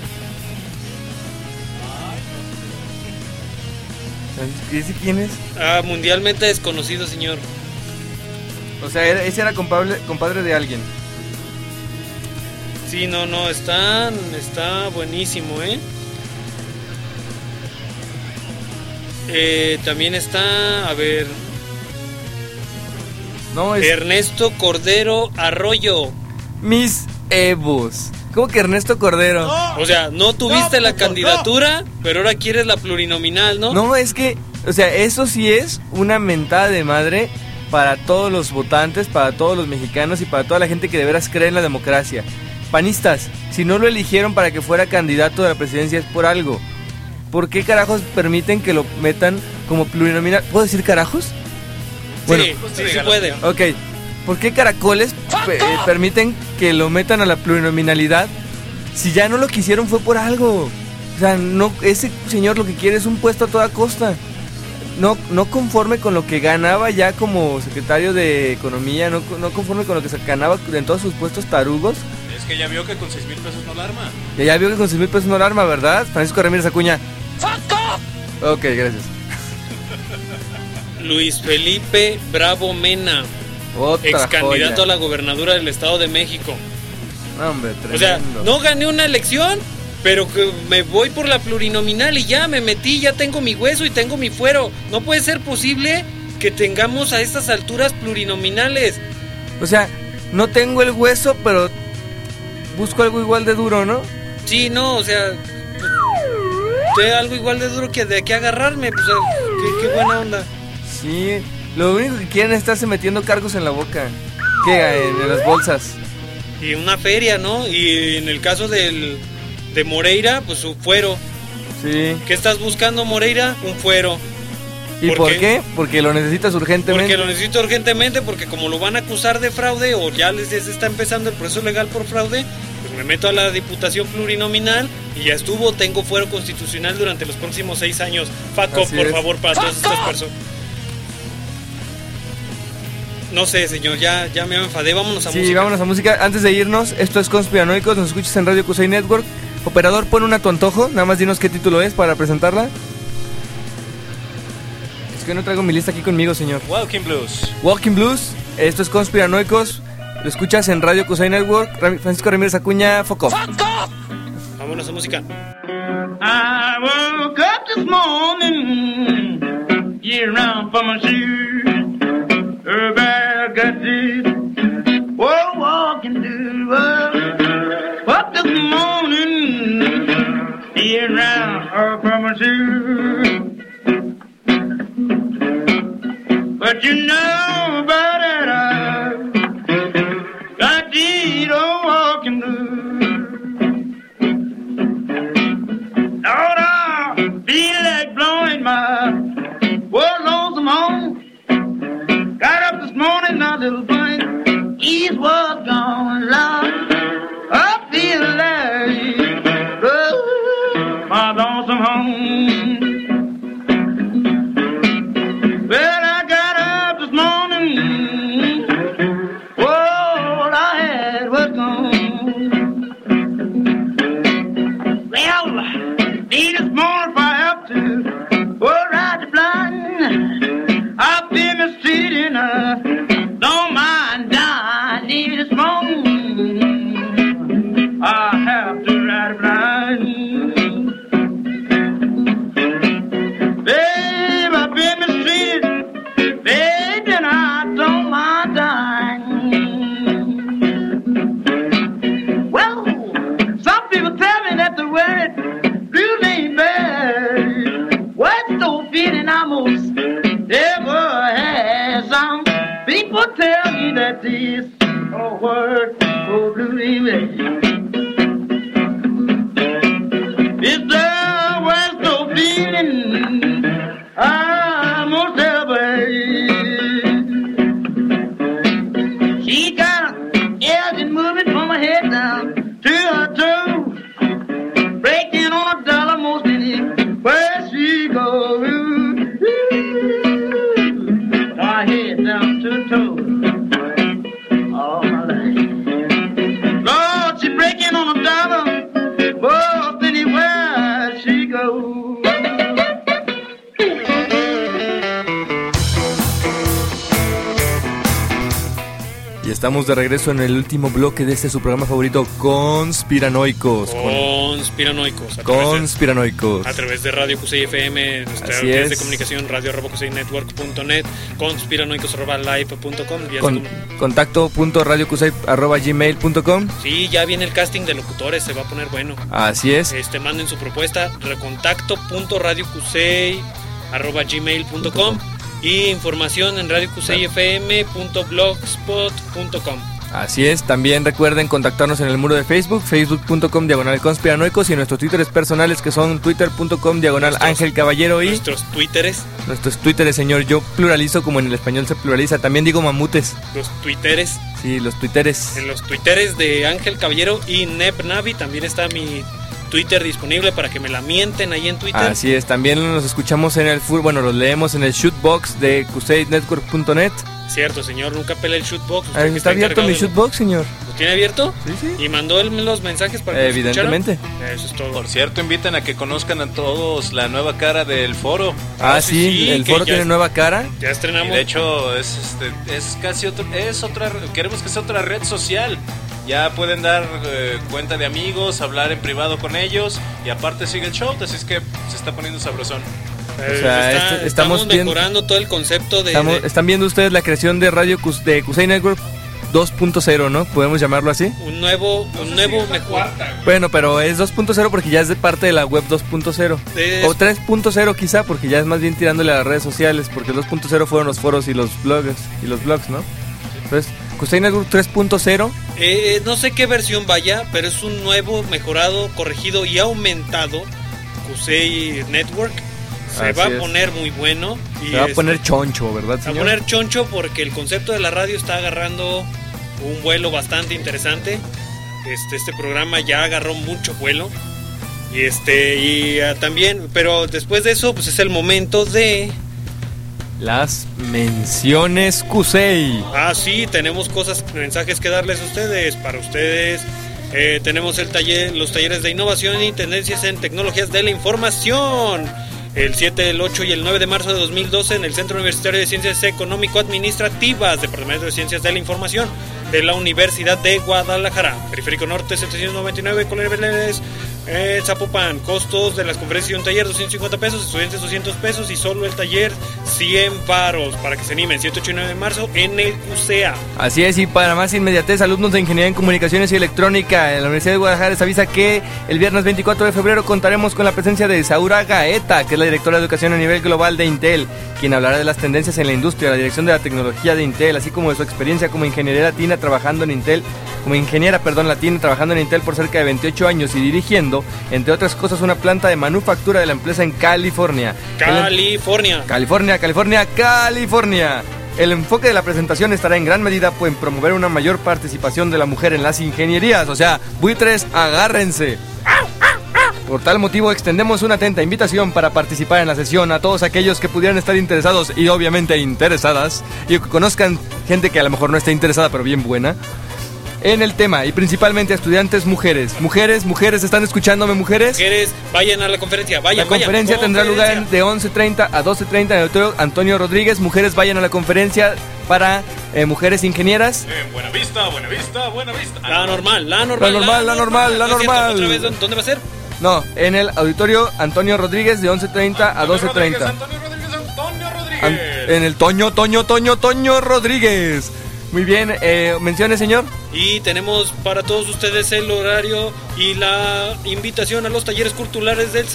¿Ese quién es? Mundialmente desconocido, señor. O sea, ese era compadre de alguien. Sí, no, está buenísimo, ¿eh? También está, a ver... No, es... Ernesto Cordero Arroyo. Mis Evos. ¿Cómo que Ernesto Cordero? O sea, no tuviste la candidatura, pero ahora quieres la plurinominal, ¿no? No, es que, o sea, eso sí es una mentada de madre para todos los votantes, para todos los mexicanos y para toda la gente que de veras cree en la democracia. Panistas, si no lo eligieron para que fuera candidato de la presidencia es por algo. ¿Por qué carajos permiten que lo metan como plurinominal? ¿Puedo decir carajos? Bueno, sí puede. Ok. ¿Por qué caracoles permiten que lo metan a la plurinominalidad? Si ya no lo quisieron fue por algo. O sea, no, ese señor lo que quiere es un puesto a toda costa. No conforme con lo que ganaba ya como secretario de Economía, no conforme con lo que se ganaba en todos sus puestos tarugos. Es que ya vio que con 6,000 pesos no la arma. Ya vio que con 6,000 pesos no la arma, ¿verdad? Francisco Ramírez Acuña. Ok, gracias. Luis Felipe Bravo Mena. Ex candidato a la gobernatura del Estado de México. No, hombre, tremendo. O sea, no gané una elección, pero que me voy por la plurinominal y ya me metí, ya tengo mi hueso y tengo mi fuero. No puede ser posible que tengamos a estas alturas plurinominales. O sea, no tengo el hueso, pero busco algo igual de duro, ¿no? Sí, no, o sea, pues, algo igual de duro que de aquí agarrarme, pues, qué buena onda. Sí, lo único que quieren es estarse metiendo cargos en la boca, en las bolsas. Y una feria, ¿no? Y en el caso de Moreira, pues su fuero. Sí. ¿Qué estás buscando, Moreira? Un fuero. ¿Y por qué? Porque lo necesitas urgentemente. Porque lo necesito urgentemente, porque como lo van a acusar de fraude o ya les está empezando el proceso legal por fraude, pues me meto a la diputación plurinominal y ya estuvo, tengo fuero constitucional durante los próximos 6 años. Fuck off, por favor, para todas estas personas. No sé, señor, ya me enfadé, vámonos a música. Sí, vámonos a música. Antes de irnos, esto es Conspiranoicos, nos escuchas en Radio Cusey Network. Operador, pon una a tu antojo, nada más dinos qué título es para presentarla. Es que no traigo mi lista aquí conmigo, señor. Walking Blues. Walking Blues, esto es Conspiranoicos, lo escuchas en Radio Cusey Network. Francisco Ramírez Acuña, Foco. Vámonos a música. I woke up this morning, get around for my shoes. Everybody got this, walking through the world. Up this morning. being round her promises. But you know about it, I got deed on walking blues. Lord, I feel like blowing my world lonesome home. Got up this morning, a little blink, ease was gone, Lord. I feel like my lonesome home. Well, I got up this morning, all I had was gone. Well, this morning if I have to, ride the blind, I've been mistreated, don't mind dying this morning. I have to ride blind. Babe, I've been mistreated. Babe, and I don't mind dying. Well, some people tell me that the word blues ain't bad. What's the feeling I most ever had? Some people tell me that this word blues ain't bad. It's the worst of feeling I most ever had. She got Elgin moving from her head down to her toes, breaking on a dollar most anywhere she goes. My head down to her toes, all my life. Lord, she breaking on a dollar. Y estamos de regreso en el último bloque de este su programa favorito, Conspiranoicos. Conspiranoicos. A través de Radio Cusey FM, nuestra red de comunicación, radio@cuseynetwork.net, conspiranoicos@live.com. Contacto.radiocusey@gmail.com. Sí, ya viene el casting de locutores, se va a poner bueno. Así es. Manden su propuesta, recontacto.radiocusey@gmail.com. Y información en radiocuseyfm.blogspot.com. Así es, también recuerden contactarnos en el muro de Facebook, facebook.com/conspiranoicos, y en nuestros twitteres personales que son twitter.com/Ángel Caballero y... Nuestros twitteres, señor, yo pluralizo como en el español se pluraliza, también digo mamutes. Los twitteres. Sí, los twitteres. En los twitteres de Ángel Caballero y Neb Navi también está mi Twitter disponible para que me la mienten ahí en Twitter. Así es, también nos escuchamos en el los leemos en el shootbox de cuseynetwork.net. Cierto, señor, nunca pela el shootbox. Está abierto mi shootbox, señor. ¿Lo tiene abierto? Sí. ¿Y mandó él los mensajes para que evidentemente. Eso es todo. Por cierto, invitan a que conozcan a todos la nueva cara del foro. Sí, el foro tiene nueva cara. Ya estrenamos. Y de hecho, es casi queremos que sea otra red social. Ya pueden dar cuenta de amigos, hablar en privado con ellos, y aparte sigue el show, así es que se está poniendo sabrosón. O sea, estamos mejorando todo el concepto de... Están viendo ustedes la creación de Radio de Cusey Network 2.0, ¿no? ¿Podemos llamarlo así? Un nuevo mejor. Bueno, pero es 2.0 porque ya es de parte de la web 2.0. O 3.0 quizá, porque ya es más bien tirándole a las redes sociales, porque el 2.0 fueron los foros y los blogs, ¿no? Entonces, Cusey Network 3.0. No sé qué versión vaya, pero es un nuevo, mejorado, corregido y aumentado Cusey Network. Se va a poner muy bueno. Y se va a poner choncho, ¿verdad, señor? Se va a poner choncho porque el concepto de la radio está agarrando un vuelo bastante interesante. Este programa ya agarró mucho vuelo. Y también, pero después de eso, pues es el momento de... las menciones Cusey. Sí, tenemos mensajes que darles a ustedes, para ustedes. Tenemos los talleres de innovación y tendencias en tecnologías de la información. El 7, el 8 y el 9 de marzo de 2012 en el Centro Universitario de Ciencias Económico-Administrativas, Departamento de Ciencias de la Información. de la Universidad de Guadalajara. Periférico Norte 799, Colonia Belénes, Zapopan. Costos de las conferencias y un taller 250 pesos, estudiantes 200 pesos y solo el taller 100 paros para que se animen. 7, 8 y 9 de marzo en el CUSEA. Así es, y para más inmediatez, alumnos de Ingeniería en Comunicaciones y Electrónica en la Universidad de Guadalajara les avisa que el viernes 24 de febrero contaremos con la presencia de Saura Gaeta, que es la directora de educación a nivel global de Intel, quien hablará de las tendencias en la industria, la dirección de la tecnología de Intel, así como de su experiencia como ingeniera latina trabajando en Intel trabajando en Intel por cerca de 28 años y dirigiendo, entre otras cosas, una planta de manufactura de la empresa en California. California. El enfoque de la presentación estará en gran medida en promover una mayor participación de la mujer en las ingenierías, o sea, buitres, agárrense. Por tal motivo extendemos una atenta invitación para participar en la sesión a todos aquellos que pudieran estar interesados y obviamente interesadas, y que conozcan gente que a lo mejor no esté interesada pero bien buena en el tema, y principalmente a estudiantes mujeres, ¿están escuchándome, mujeres? Mujeres, vayan a la conferencia, vayan. La conferencia tendrá lugar de 11:30 a 12:30 en el auditorio Antonio Rodríguez. Mujeres, vayan a la conferencia para mujeres ingenieras. Buenavista. La normal. Otra vez, ¿dónde va a ser? No, en el auditorio Antonio Rodríguez de 11:30 a 12:30. En el Toño Rodríguez. Muy bien, menciones, señor. Y tenemos para todos ustedes el horario y la invitación a los talleres culturales del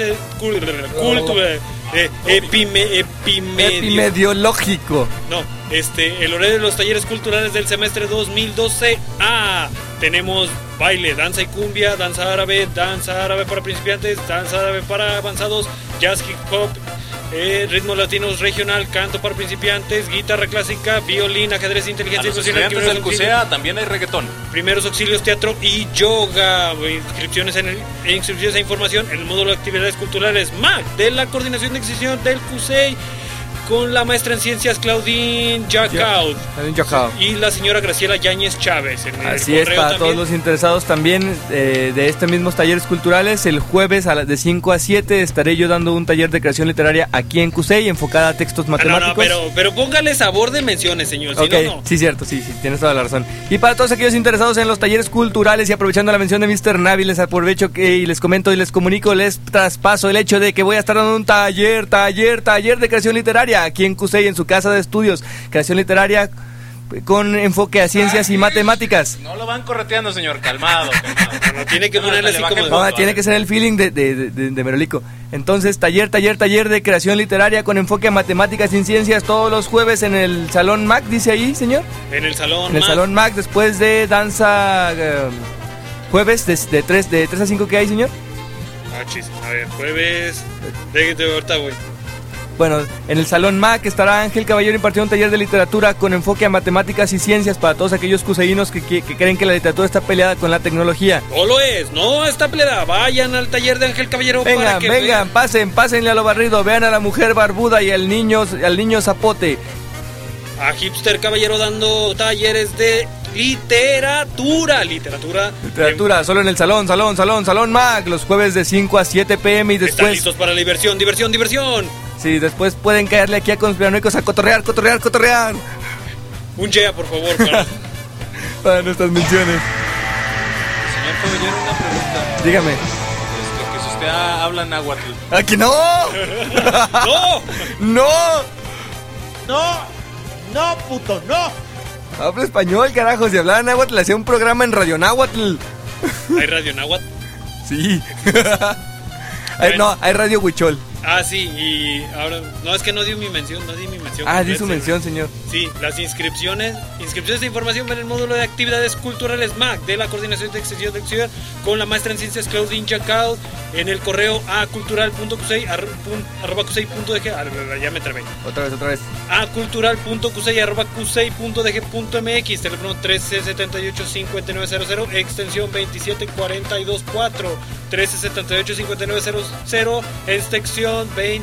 epimediológico. No, el horario de los talleres culturales del semestre 2012A. Tenemos baile, danza y cumbia, danza árabe para principiantes, danza árabe para avanzados, jazz, hip hop, ritmos latinos regional, canto para principiantes, guitarra clásica, violín, ajedrez, inteligencia emocional. Estudiantes del CUSEA también hay reggaetón. Primeros auxilios, teatro y yoga. Inscripciones e información en el módulo de actividades culturales MAC de la Coordinación de Extensión del CUSEI, con la maestra en ciencias Claudine Jacaud y la señora Graciela Yáñez Chávez. Así es, para todos los interesados también de estos mismos talleres culturales, el jueves de 5 a 7 estaré yo dando un taller de creación literaria aquí en CUSEI enfocada a textos matemáticos. Pero póngale sabor de menciones, señor. Si okay, no. Sí, cierto, sí, tienes toda la razón. Y para todos aquellos interesados en los talleres culturales y aprovechando la mención de Mr. Navi, les aprovecho y les comento y les comunico, les traspaso el hecho de que voy a estar dando un taller de creación literaria aquí en CUSEI, en su casa de estudios, creación literaria con enfoque a ciencias y matemáticas. No lo van correteando, señor, calmado. No, tiene que ponerle así como... No, tiene que ser el feeling de Merolico. Entonces, taller de creación literaria con enfoque a matemáticas y ciencias todos los jueves en el Salón MAC, dice ahí, señor. En el Salón MAC, después de danza, jueves de 3 a 5, ¿qué hay, señor? A ver, jueves... ahorita voy. Bueno, en el Salón MAC estará Ángel Caballero impartiendo un taller de literatura con enfoque a matemáticas y ciencias para todos aquellos cuseinos que creen que la literatura está peleada con la tecnología. No lo es, no está peleada. Vayan al taller de Ángel Caballero. Vengan, pásenle a lo barrido, vean a la mujer barbuda y al niño zapote. A Hipster Caballero dando talleres de literatura, solo en el Salón MAC, los jueves de 5 a 7 p.m. y después... Están listos para la diversión. Sí, después pueden caerle aquí a conspiranoicos a cotorrear. Un yea, por favor, para nuestras menciones. Señor Caballero, una pregunta. Dígame. Que si usted habla náhuatl. ¡Aquí no! ¡No, puto, no! Habla español, carajo. Si hablaba náhuatl, le hacía un programa en Radio Náhuatl. ¿Hay Radio Náhuatl? Sí. Hay Radio Huichol. Ah, sí, y ahora... No, es que no di mi mención. Di su mención, señor. Sí, las inscripciones de información en el módulo de actividades culturales MAC de la Coordinación de Extensión del CUSEI con la maestra en ciencias Claudine Jacaud en el correo a cultural.cusei@cusei.dg. Ya me trabé. Otra vez. A cultural.cusei@cusei.dg.mx, teléfono 1378-5900, extensión 27424, 1378-5900, extensión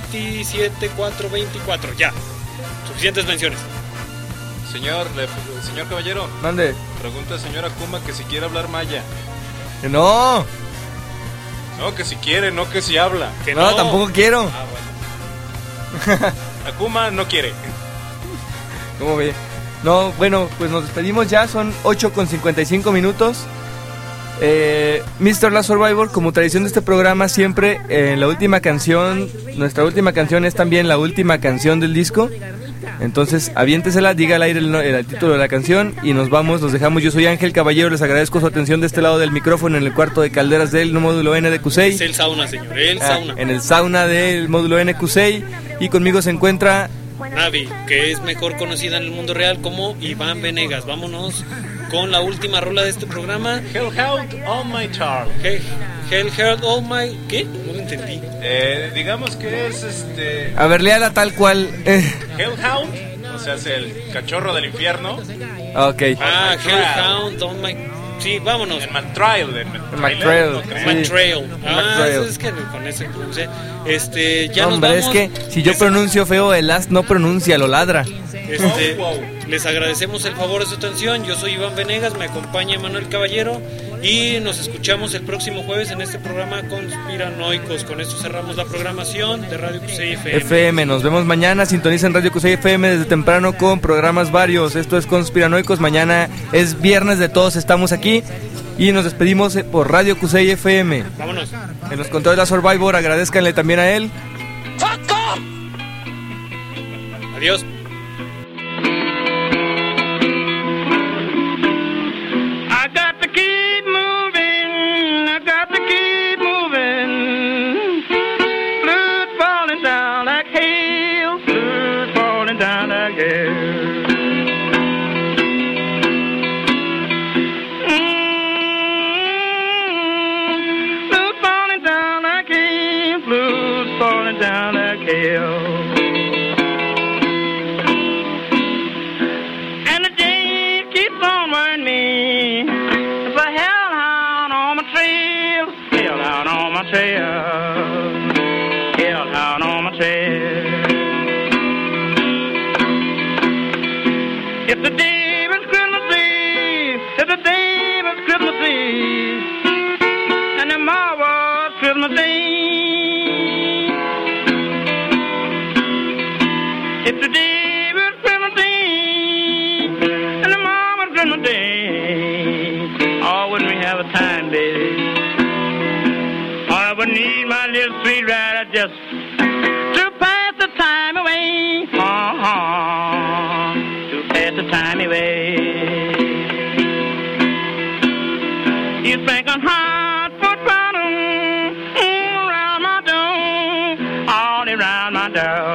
27424. Ya, suficientes menciones. Señor Caballero. Mande. Pregunta al señor Akuma que si quiere hablar maya. Que no. No, que si quiere, no que si habla. Que no, tampoco quiero. Bueno. Akuma no quiere. ¿Cómo ve? No, bueno, pues nos despedimos ya, son 8:55 minutos. Mr. Last Survivor, como tradición de este programa, siempre la última canción, nuestra última canción es también la última canción del disco. Entonces, aviéntesela, diga al aire el título de la canción y nos vamos, los dejamos. Yo soy Ángel Caballero, les agradezco su atención de este lado del micrófono en el cuarto de calderas del módulo N de Cusey. Es el sauna, señor, el sauna. En el sauna del módulo N Cusey. Y conmigo se encuentra Navi, que es mejor conocida en el mundo real como Iván Venegas. Vámonos con la última rola de este programa. Hellhound on my charm. Hellhound on my... ¿Qué? No lo entendí. Digamos que es A ver, léala tal cual. Hellhound, o sea, es el cachorro del infierno. Ok. Hellhound on my... Sí, vámonos. En McTrail. McTrail. Es que con ese pronuncié. Ya nos vamos. Es que si yo pronuncio feo, el as no pronuncia, lo ladra. Les agradecemos el favor de su atención. Yo soy Iván Venegas, me acompaña Manuel Caballero y nos escuchamos el próximo jueves en este programa Conspiranoicos. Con esto cerramos la programación de Radio Cusey FM. Nos vemos mañana, sintonicen Radio Cusey FM desde temprano con programas varios. Esto es Conspiranoicos, mañana es viernes de todos, estamos aquí y nos despedimos por Radio Cusey FM. Vámonos. En los controles de la Survivor, agradezcanle también a él. Adiós. And the day keeps on running me. It's a hellhound on my trail, hellhound on my trail, hellhound on my trail. It's the day was Christmas Eve, it's the day was Christmas Eve, and tomorrow was Christmas Day. It's the day was Christmas Eve, and tomorrow was Christmas Day. Oh, wouldn't we have a time, baby? Oh, I would need my little sweet rider just to pass the time away. To pass the time away. You think I'm hot foot bottom around my door, all around my door.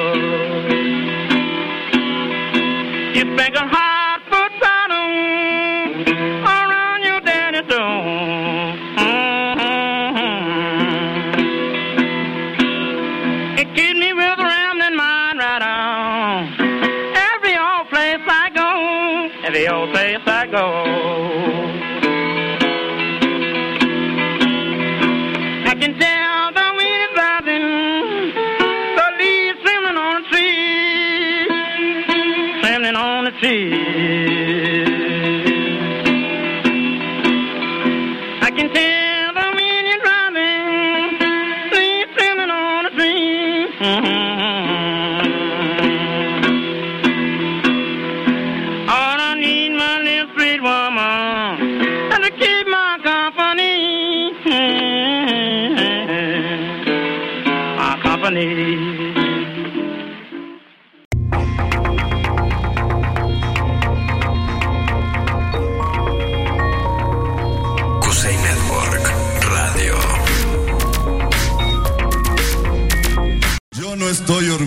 You think I'm hot foot bottom around your daddy's door. It keeps me with around in mind right on. Every old place I go, every old place I go. I can tell the wind is rising, the leaves trembling on the tree, trembling on the tree. I can tell the wind is rising, leaves trembling on the tree. All I need my little sweet woman, and to keep my company. Cusey Network Radio. Yo no estoy orgulloso.